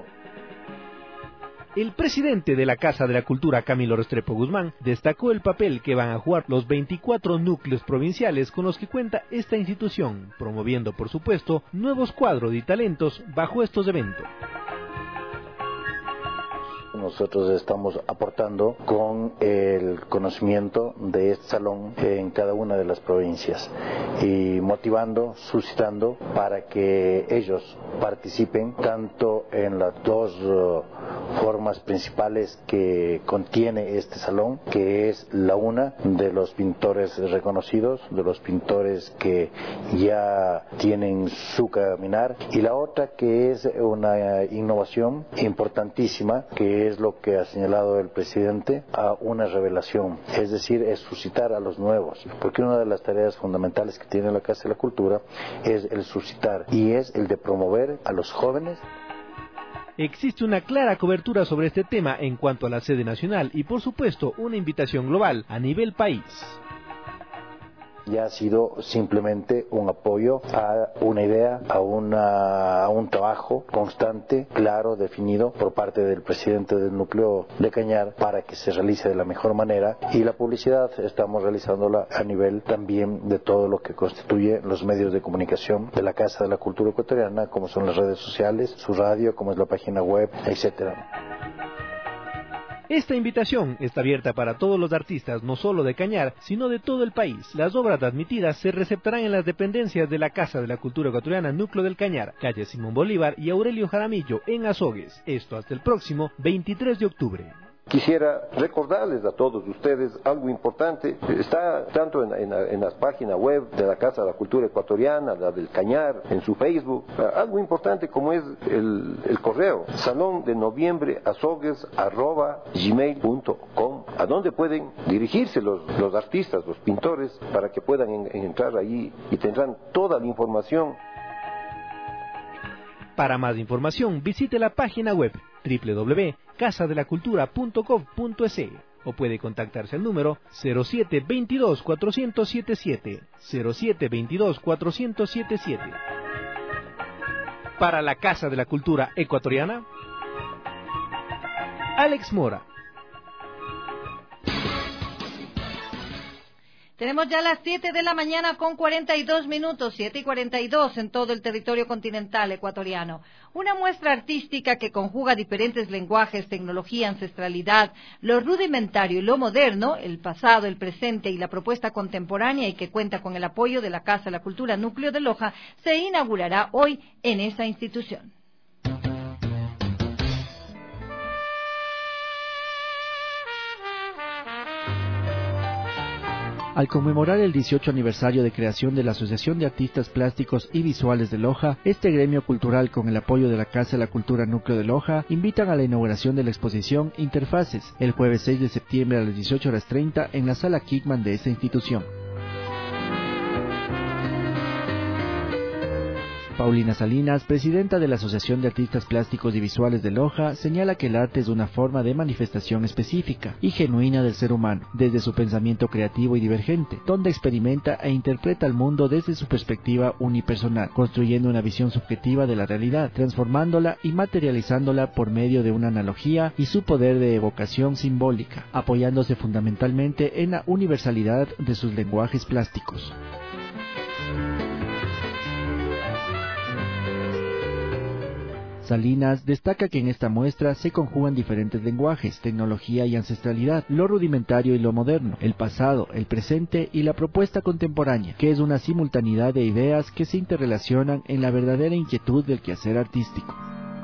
El presidente de la Casa de la Cultura, Camilo Restrepo Guzmán, destacó el papel que van a jugar los veinticuatro núcleos provinciales con los que cuenta esta institución, promoviendo, por supuesto, nuevos cuadros y talentos bajo estos eventos. Nosotros estamos aportando con el conocimiento de este salón en cada una de las provincias y motivando, suscitando para que ellos participen tanto en las dos uh, formas principales que contiene este salón, que es la una de los pintores reconocidos, de los pintores que ya tienen su caminar, y la otra que es una innovación importantísima, que es lo que ha señalado el presidente, a una revelación, es decir, es suscitar a los nuevos, porque una de las tareas fundamentales que tiene la Casa de la Cultura es el suscitar y es el de promover a los jóvenes. Existe una clara cobertura sobre este tema en cuanto a la sede nacional y, por supuesto, una invitación global a nivel país. Ya ha sido simplemente un apoyo a una idea, a, una, a un trabajo constante, claro, definido por parte del presidente del núcleo de Cañar para que se realice de la mejor manera, y la publicidad estamos realizándola a nivel también de todo lo que constituye los medios de comunicación de la Casa de la Cultura Ecuatoriana, como son las redes sociales, su radio, como es la página web, etcétera. Esta invitación está abierta para todos los artistas, no solo de Cañar, sino de todo el país. Las obras admitidas se receptarán en las dependencias de la Casa de la Cultura Ecuatoriana Núcleo del Cañar, calle Simón Bolívar y Aurelio Jaramillo, en Azogues. Esto hasta el próximo veintitrés de octubre. Quisiera recordarles a todos ustedes algo importante. Está tanto en, en, en las páginas web de la Casa de la Cultura Ecuatoriana, la del Cañar, en su Facebook, algo importante como es el, el correo, salón de noviembre azogues arroba gmail punto com, a donde pueden dirigirse los, los artistas, los pintores, para que puedan en, en entrar ahí y tendrán toda la información. Para más información, visite la página web doble u doble u doble u punto casa de la cultura punto gov punto es o puede contactarse al número cero siete veintidós cuatrocientos setenta y siete, cero siete veintidós cuatrocientos setenta y siete. Para la Casa de la Cultura Ecuatoriana, Alex Mora. Tenemos ya las siete de la mañana con cuarenta y dos minutos, siete y cuarenta y dos en todo el territorio continental ecuatoriano. Una muestra artística que conjuga diferentes lenguajes, tecnología, ancestralidad, lo rudimentario y lo moderno, el pasado, el presente y la propuesta contemporánea, y que cuenta con el apoyo de la Casa de la Cultura Núcleo de Loja, se inaugurará hoy en esa institución. Al conmemorar el dieciocho aniversario de creación de la Asociación de Artistas Plásticos y Visuales de Loja, este gremio cultural, con el apoyo de la Casa de la Cultura Núcleo de Loja, invitan a la inauguración de la exposición Interfaces, el jueves seis de septiembre a las dieciocho horas treinta en la Sala Kickman de esta institución. Paulina Salinas, presidenta de la Asociación de Artistas Plásticos y Visuales de Loja, señala que el arte es una forma de manifestación específica y genuina del ser humano, desde su pensamiento creativo y divergente, donde experimenta e interpreta el mundo desde su perspectiva unipersonal, construyendo una visión subjetiva de la realidad, transformándola y materializándola por medio de una analogía y su poder de evocación simbólica, apoyándose fundamentalmente en la universalidad de sus lenguajes plásticos. Salinas destaca que en esta muestra se conjugan diferentes lenguajes, tecnología y ancestralidad, lo rudimentario y lo moderno, el pasado, el presente y la propuesta contemporánea, que es una simultaneidad de ideas que se interrelacionan en la verdadera inquietud del quehacer artístico.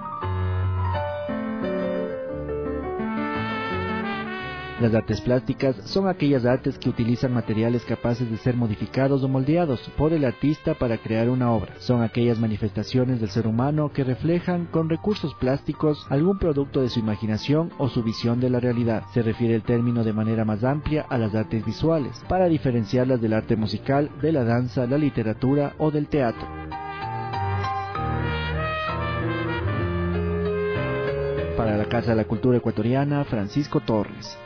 Las artes plásticas son aquellas artes que utilizan materiales capaces de ser modificados o moldeados por el artista para crear una obra. Son aquellas manifestaciones del ser humano que reflejan con recursos plásticos algún producto de su imaginación o su visión de la realidad. Se refiere el término de manera más amplia a las artes visuales, para diferenciarlas del arte musical, de la danza, la literatura o del teatro. Para la Casa de la Cultura Ecuatoriana, Francisco Torres.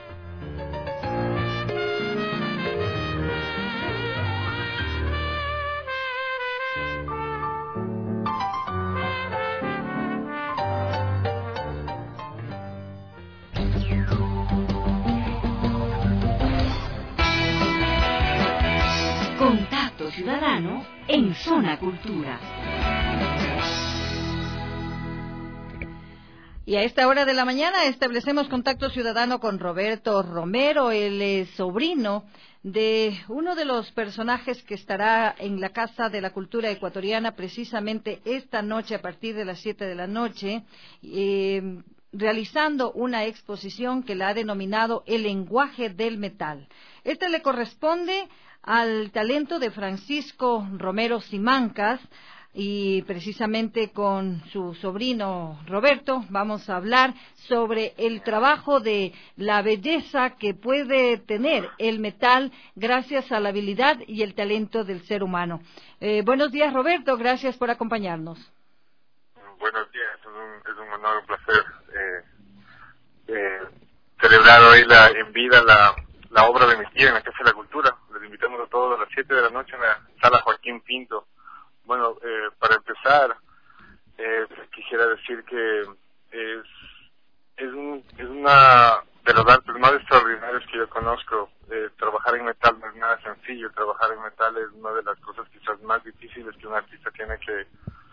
Contacto Ciudadano en Zona Cultura. Y a esta hora de la mañana establecemos contacto ciudadano con Roberto Romero, él es sobrino de uno de los personajes que estará en la Casa de la Cultura Ecuatoriana precisamente esta noche a partir de las siete de la noche, eh, realizando una exposición que la ha denominado El lenguaje del metal. Este le corresponde al talento de Francisco Romero Simancas, y precisamente con su sobrino Roberto vamos a hablar sobre el trabajo de la belleza que puede tener el metal gracias a la habilidad y el talento del ser humano. Eh, buenos días, Roberto, gracias por acompañarnos. Buenos días, es un, es un honor, un placer eh, eh, celebrar hoy la, en vida la, la obra de mi tía en la Casa de la Cultura. Les invitamos a todos a las siete de la noche en la Sala Joaquín Pinto. Bueno, eh, para empezar, eh, quisiera decir que es es, un, es una de los artes más extraordinarios que yo conozco. Eh, trabajar en metal no es nada sencillo. Trabajar en metal es una de las cosas quizás más difíciles que un artista tiene que,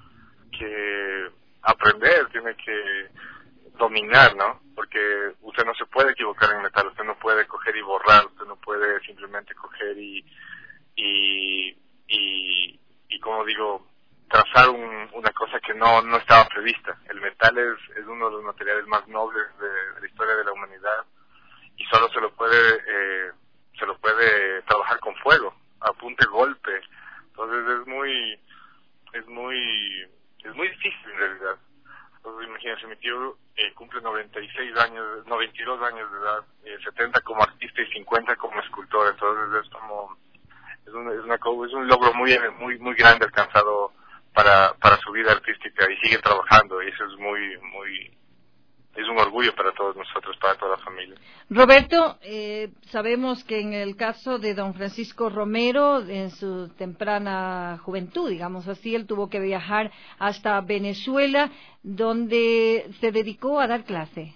que aprender, tiene que dominar, ¿no? Porque usted no se puede equivocar en metal, usted no puede coger y borrar, usted no puede simplemente coger y... y, y y como digo, trazar un, una cosa que no no estaba prevista. El metal es, es uno de los materiales más nobles de, de la historia de la humanidad y solo se lo puede eh, se lo puede trabajar con fuego, a punta de golpe. Entonces es muy es muy es muy difícil en realidad. Entonces imagínense, mi tío eh, cumple noventa y seis años, noventa y dos años de edad, eh, setenta como artista y cincuenta como escultor. Entonces es como Es un, es, una, es un logro muy muy muy grande alcanzado para para su vida artística y sigue trabajando y eso es muy muy es un orgullo para todos nosotros, para toda la familia. Roberto, eh, sabemos que en el caso de don Francisco Romero, en su temprana juventud, digamos así, él tuvo que viajar hasta Venezuela, donde se dedicó a dar clase.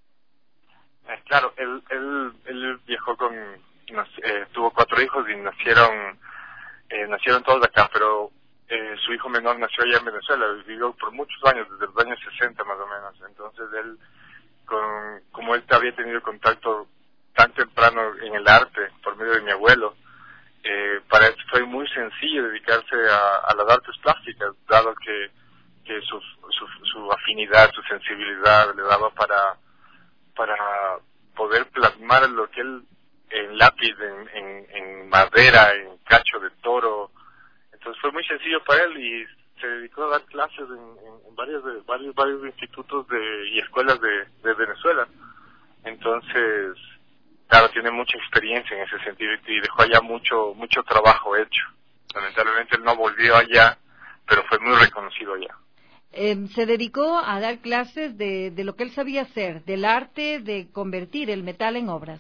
Eh, claro, él él él viajó con Eh, tuvo cuatro hijos y nacieron eh, nacieron todos acá, pero eh, su hijo menor nació allá en Venezuela, vivió por muchos años, desde los años sesenta más o menos. Entonces él, con, como él había tenido contacto tan temprano en el arte por medio de mi abuelo, eh, para él fue muy sencillo dedicarse a, a las artes plásticas, dado que, que su, su, su afinidad, su sensibilidad le daba para, para poder plasmar lo que él en lápiz, en, en, en madera, en cacho de toro. Entonces fue muy sencillo para él y se dedicó a dar clases en, en, en varios, de, varios varios institutos de, y escuelas de, de Venezuela. Entonces, claro, tiene mucha experiencia en ese sentido y dejó allá mucho mucho trabajo hecho. Lamentablemente él no volvió allá, pero fue muy reconocido allá. Eh, se dedicó a dar clases de, de lo que él sabía hacer, del arte de convertir el metal en obras.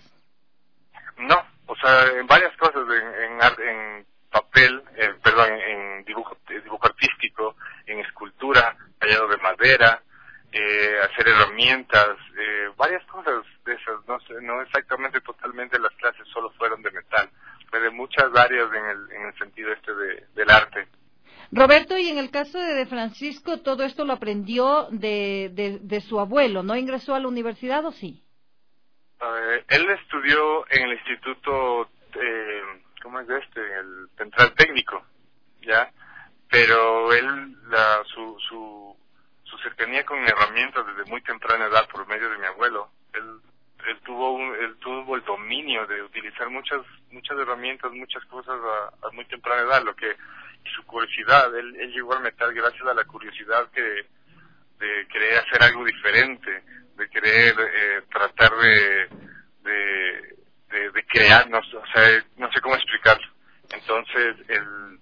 No, o sea, en varias cosas, en, en, en papel, eh, perdón, en dibujo, dibujo artístico, en escultura, tallado de madera, eh, hacer herramientas, eh, varias cosas de esas. No sé, no exactamente totalmente las clases solo fueron de metal, fue de muchas áreas en el, en el sentido este de, del arte. Roberto, y en el caso de, de Francisco, todo esto lo aprendió de, de, de su abuelo, ¿no ingresó a la universidad o sí? Uh, él estudió en el instituto, eh, ¿cómo es este? El Central Técnico, ¿ya? Pero él, la, su, su, su cercanía con herramientas desde muy temprana edad por medio de mi abuelo, él, él tuvo un, él tuvo el dominio de utilizar muchas, muchas herramientas, muchas cosas a, a muy temprana edad, lo que, y su curiosidad, él, él llegó al metal gracias a la curiosidad que, de querer hacer algo diferente, de querer eh, tratar de, de, de, de crear, no, o sea, no sé cómo explicarlo. Entonces, él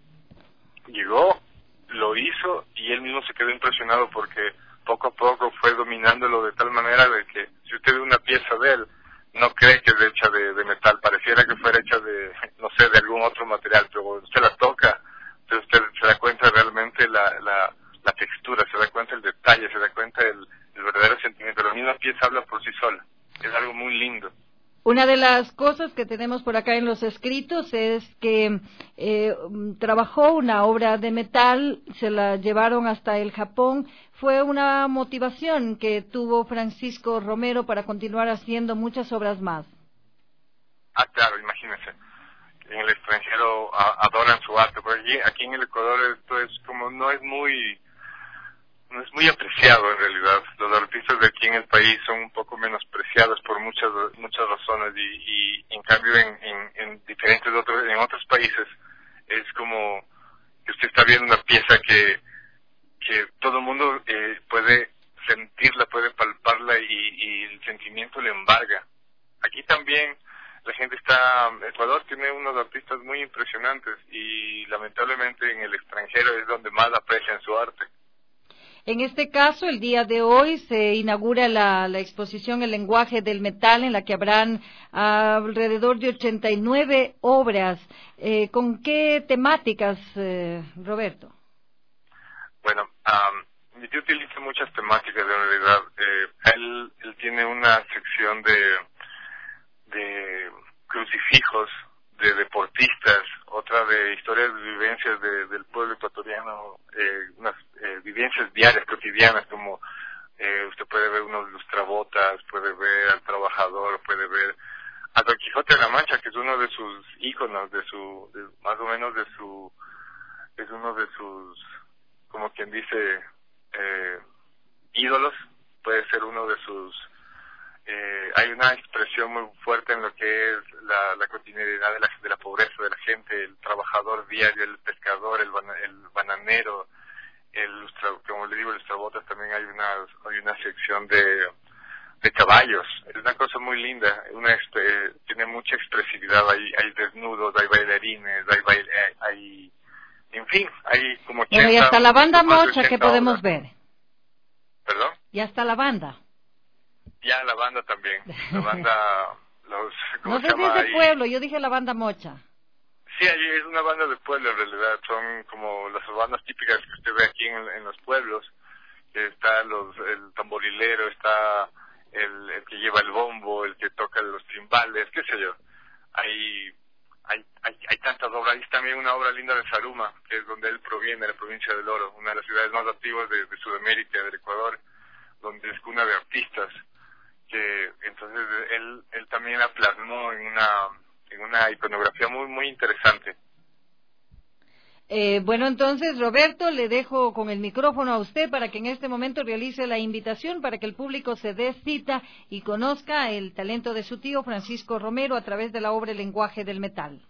llegó, lo hizo y él mismo se quedó impresionado porque poco a poco fue dominándolo de tal manera de que si usted ve una pieza de él, no cree que es hecha de, de metal, pareciera que fuera hecha de, no sé, de algún otro material, pero cuando usted la toca, entonces usted se da cuenta realmente la, la, la textura, se da cuenta el detalle, se da cuenta el el verdadero sentimiento. La misma pieza habla por sí sola. Es algo muy lindo. Una de las cosas que tenemos por acá en los escritos es que eh, trabajó una obra de metal, se la llevaron hasta el Japón. Fue una motivación que tuvo Francisco Romero para continuar haciendo muchas obras más. Ah, claro, imagínense. En el extranjero a, adoran su arte, pero aquí, aquí en el Ecuador esto es como, no es muy... no es muy apreciado en realidad. Los artistas de aquí en el país son un poco menospreciados por muchas muchas razones y, y en cambio en, en, en diferentes otros en otros países es como que usted está viendo una pieza que que todo el mundo eh, puede sentirla, puede palparla y, y el sentimiento le embarga. Aquí también la gente está, Ecuador tiene unos artistas muy impresionantes y lamentablemente en el extranjero es donde más aprecian su arte. En este caso, el día de hoy se inaugura la, la exposición El lenguaje del metal, en la que habrán alrededor de ochenta y nueve obras. Eh, ¿Con qué temáticas, eh, Roberto? Bueno, um, yo utilizo muchas temáticas en realidad. Eh, él, él tiene una sección de, de crucifijos, de deportistas, otra de historias de vivencias de, del pueblo ecuatoriano, eh, unas eh, vivencias diarias, cotidianas, como eh, usted puede ver unos lustrabotas, puede ver al trabajador, puede ver a Don Quijote de la Mancha, que es uno de sus íconos, de su, de, más o menos de su, es uno de sus, como quien dice, eh, ídolos, puede ser uno de sus. Eh, hay una expresión muy fuerte en lo que es la, la cotidianidad de la, de la pobreza de la gente, el trabajador diario, el pescador, el, bana, el bananero, el lustra, como le digo, el lustrabotas. También hay una hay una sección de de caballos. Es una cosa muy linda, una eh, tiene mucha expresividad. Hay hay desnudos, hay bailarines, hay baile, hay en fin, hay como ochenta, bueno, y hasta la banda mocha que podemos ver. ¿Perdón? Y hasta la banda. Ya la banda también, la banda, los, ¿cómo no sé se llama? si es de pueblo, yo dije la banda mocha. Sí, es una banda de pueblo en realidad, son como las bandas típicas que usted ve aquí en, en los pueblos, que está los, el tamborilero, está el, el que lleva el bombo, el que toca los timbales, qué sé yo. Hay, hay, hay, hay tantas obras. Hay también una obra linda de Zaruma, que es donde él proviene, de la provincia del Oro, una de las ciudades más antiguas de, de Sudamérica, del Ecuador, donde es cuna de artistas. Que entonces él él también la plasmó en una en una iconografía muy muy interesante. Eh, bueno, entonces, Roberto, le dejo con el micrófono a usted para que en este momento realice la invitación para que el público se dé cita y conozca el talento de su tío Francisco Romero a través de la obra El lenguaje del metal.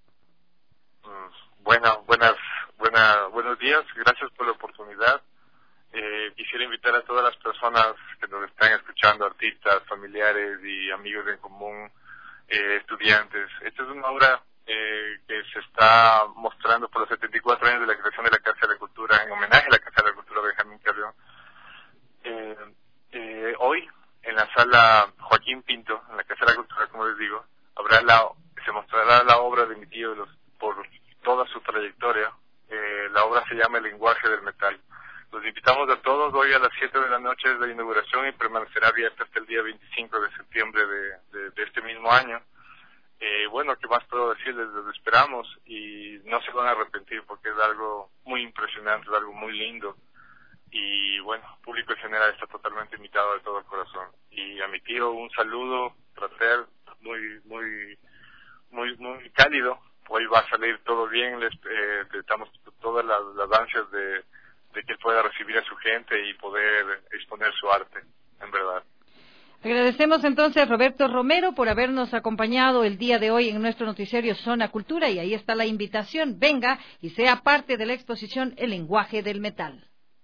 Bueno, buenas buena, buenos días, gracias por la oportunidad. Eh, quisiera invitar a todas las personas que nos están escuchando, artistas, familiares y amigos en común, eh, estudiantes. Esta es una obra eh, que se está mostrando por los setenta y cuatro años de la creación de la Casa de la Cultura, en homenaje a la Casa de la Cultura Benjamín Carrión. Eh, eh, hoy, en la sala Joaquín Pinto, en la Casa de la Cultura, como les digo, habrá la, se mostrará la obra de mi tío los, por toda su trayectoria. Eh, la obra se llama El lenguaje del metal. Los invitamos a todos hoy a las siete de la noche de la inauguración y permanecerá abierta hasta el día veinticinco de septiembre de, de, de este mismo año. Eh, bueno, ¿qué más puedo decirles? Les esperamos y no se van a arrepentir porque es algo muy impresionante, es algo muy lindo. Y bueno, el público en general está totalmente invitado de todo el corazón. Y a mi tío un saludo, frater, muy, muy, muy, muy cálido. Hoy va a salir todo bien, les eh, estamos todas las, las ansias de de que él pueda recibir a su gente y poder exponer su arte, en verdad. Agradecemos entonces a Roberto Romero por habernos acompañado el día de hoy en nuestro noticiario Zona Cultura, y ahí está la invitación. Venga y sea parte de la exposición El lenguaje del metal.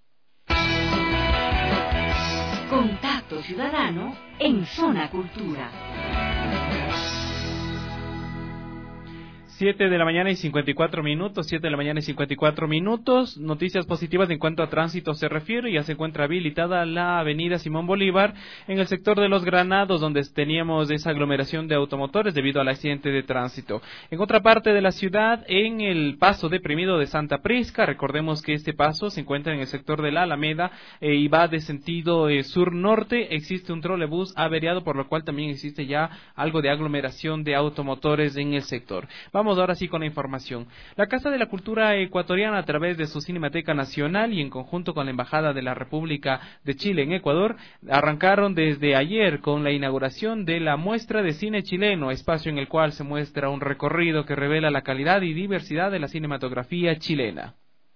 Contacto Ciudadano en Zona Cultura. Siete de la mañana y cincuenta y cuatro minutos, siete de la mañana y cincuenta y cuatro minutos. Noticias positivas en cuanto a tránsito se refiere. Ya se encuentra habilitada la avenida Simón Bolívar en el sector de Los Granados, donde teníamos esa aglomeración de automotores debido al accidente de tránsito. En otra parte de la ciudad, en el paso deprimido de Santa Prisca, recordemos que este paso se encuentra en el sector de la Alameda eh, y va de sentido eh, sur-norte. Existe un trolebús averiado, por lo cual también existe ya algo de aglomeración de automotores en el sector. Vamos ahora sí con la información. La Casa de la Cultura Ecuatoriana, a través de su Cinemateca Nacional y en conjunto con la Embajada de la República de Chile en Ecuador, arrancaron desde ayer con la inauguración de la muestra de cine chileno, espacio en el cual se muestra un recorrido que revela la calidad y diversidad de la cinematografía chilena.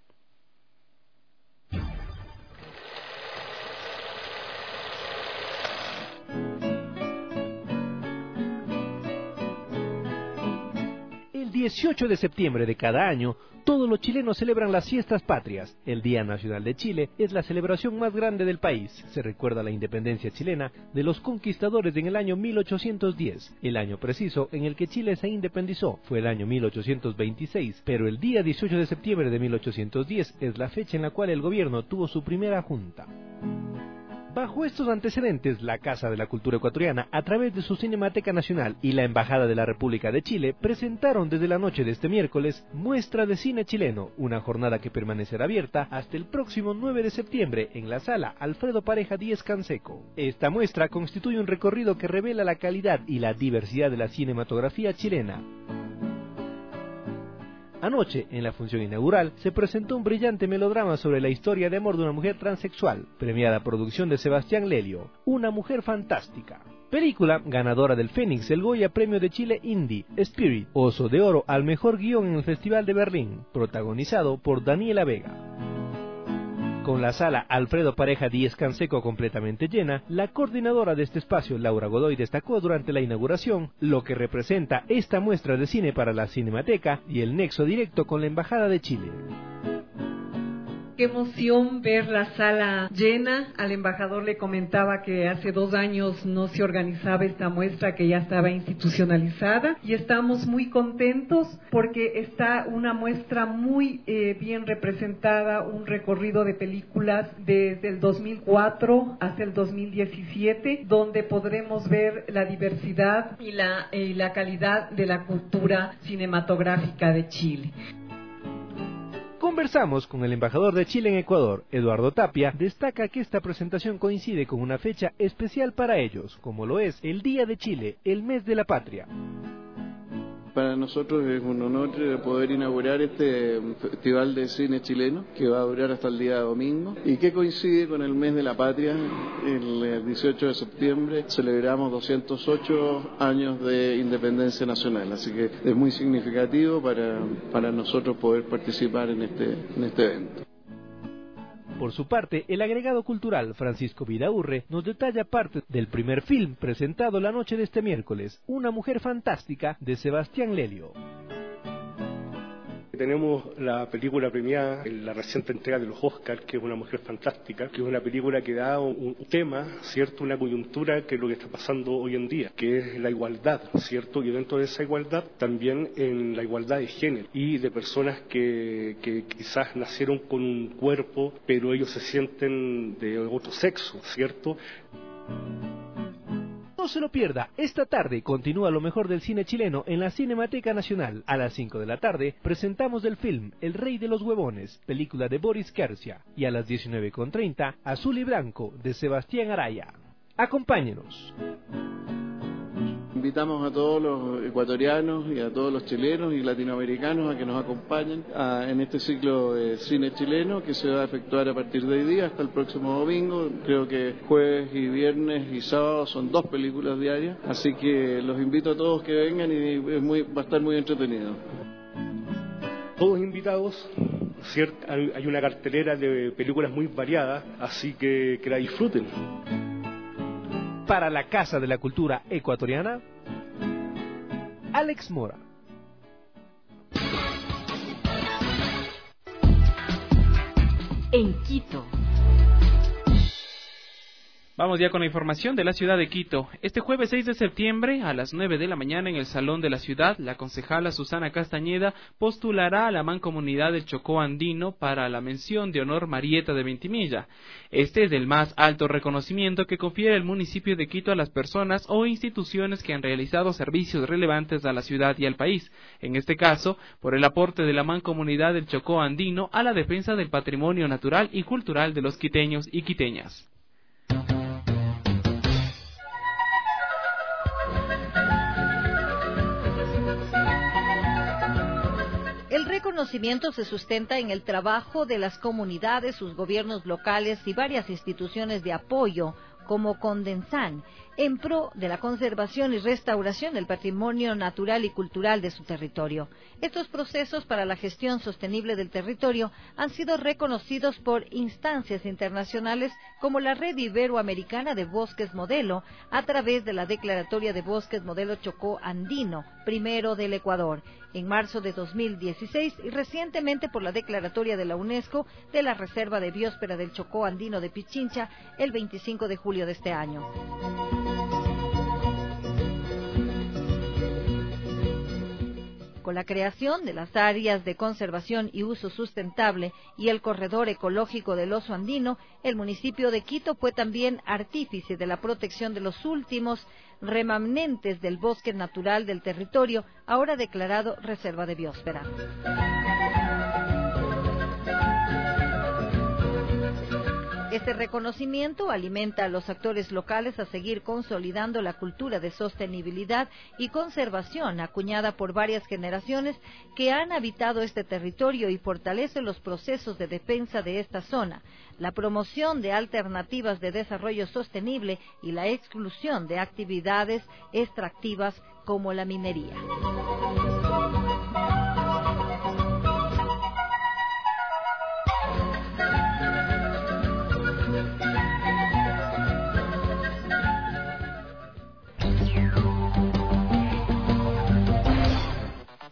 El dieciocho de septiembre de cada año, todos los chilenos celebran las fiestas patrias. El Día Nacional de Chile es la celebración más grande del país. Se recuerda la independencia chilena de los conquistadores en el año mil ochocientos diez. El año preciso en el que Chile se independizó fue el año mil ochocientos veintiséis, pero el día dieciocho de septiembre de mil ochocientos diez es la fecha en la cual el gobierno tuvo su primera junta. Bajo estos antecedentes, la Casa de la Cultura Ecuatoriana, a través de su Cinemateca Nacional y la Embajada de la República de Chile, presentaron desde la noche de este miércoles Muestra de Cine Chileno, una jornada que permanecerá abierta hasta el próximo nueve de septiembre en la Sala Alfredo Pareja Díez Canseco. Esta muestra constituye un recorrido que revela la calidad y la diversidad de la cinematografía chilena. Anoche, en la función inaugural, se presentó un brillante melodrama sobre la historia de amor de una mujer transexual, premiada producción de Sebastián Lelio, Una mujer fantástica. Película ganadora del Fénix, el Goya Premio de Chile Indie, Spirit, Oso de Oro al mejor guión en el Festival de Berlín, protagonizado por Daniela Vega. Con la sala Alfredo Pareja Díez Canseco completamente llena, la coordinadora de este espacio, Laura Godoy, destacó durante la inauguración lo que representa esta muestra de cine para la Cinemateca y el nexo directo con la Embajada de Chile. Qué emoción ver la sala llena. Al embajador le comentaba que hace dos años no se organizaba esta muestra, que ya estaba institucionalizada, y estamos muy contentos porque está una muestra muy eh, bien representada, un recorrido de películas desde el dos mil cuatro hasta el dos mil diecisiete, donde podremos ver la diversidad y la, eh, la calidad de la cultura cinematográfica de Chile. Conversamos con el embajador de Chile en Ecuador, Eduardo Tapia. Destaca que esta presentación coincide con una fecha especial para ellos, como lo es el Día de Chile, el mes de la patria. Para nosotros es un honor poder inaugurar este festival de cine chileno que va a durar hasta el día domingo y que coincide con el mes de la patria. El dieciocho de septiembre celebramos doscientos ocho años de independencia nacional, así que es muy significativo para, para nosotros poder participar en este, en este evento. Por su parte, el agregado cultural Francisco Vidaurre nos detalla parte del primer film presentado la noche de este miércoles, Una mujer fantástica, de Sebastián Lelio. Tenemos la película premiada en la reciente entrega de los Oscars, que es Una mujer fantástica, que es una película que da un tema, ¿cierto? Una coyuntura que es lo que está pasando hoy en día, que es la igualdad, ¿cierto? Y dentro de esa igualdad también en la igualdad de género y de personas que, que quizás nacieron con un cuerpo, pero ellos se sienten de otro sexo, ¿cierto? No se lo pierda, esta tarde continúa lo mejor del cine chileno en la Cinemateca Nacional. A las cinco de la tarde presentamos el film El Rey de los Huevones, película de Boris Kersia, y a las diecinueve con treinta, Azul y Blanco, de Sebastián Araya. Acompáñenos. Invitamos a todos los ecuatorianos y a todos los chilenos y latinoamericanos a que nos acompañen a, en este ciclo de cine chileno que se va a efectuar a partir de hoy día hasta el próximo domingo. Creo que jueves y viernes y sábado son dos películas diarias, así que los invito a todos que vengan y es muy, va a estar muy entretenido. Todos invitados, ¿cierto? Hay una cartelera de películas muy variadas, así que que la disfruten. Para la Casa de la Cultura Ecuatoriana, Alex Mora. En Quito, Vamos ya con la información de la ciudad de Quito. Este jueves seis de septiembre, a las nueve de la mañana, en el Salón de la Ciudad, la concejala Susana Castañeda postulará a la Mancomunidad del Chocó Andino para la mención de honor Marieta de Ventimilla. Este es el más alto reconocimiento que confiere el municipio de Quito a las personas o instituciones que han realizado servicios relevantes a la ciudad y al país. En este caso, por el aporte de la Mancomunidad del Chocó Andino a la defensa del patrimonio natural y cultural de los quiteños y quiteñas. El reconocimiento se sustenta en el trabajo de las comunidades, sus gobiernos locales y varias instituciones de apoyo, como Condensan, en pro de la conservación y restauración del patrimonio natural y cultural de su territorio. Estos procesos para la gestión sostenible del territorio han sido reconocidos por instancias internacionales como la Red Iberoamericana de Bosques Modelo, a través de la Declaratoria de Bosques Modelo Chocó Andino, primero del Ecuador, en marzo de dos mil dieciséis, y recientemente por la Declaratoria de la UNESCO de la Reserva de Biosfera del Chocó Andino de Pichincha, el veinticinco de julio de este año. Con la creación de las áreas de conservación y uso sustentable y el corredor ecológico del oso andino, el municipio de Quito fue también artífice de la protección de los últimos remanentes del bosque natural del territorio, ahora declarado Reserva de Biosfera. Este reconocimiento alimenta a los actores locales a seguir consolidando la cultura de sostenibilidad y conservación acuñada por varias generaciones que han habitado este territorio y fortalece los procesos de defensa de esta zona, la promoción de alternativas de desarrollo sostenible y la exclusión de actividades extractivas como la minería.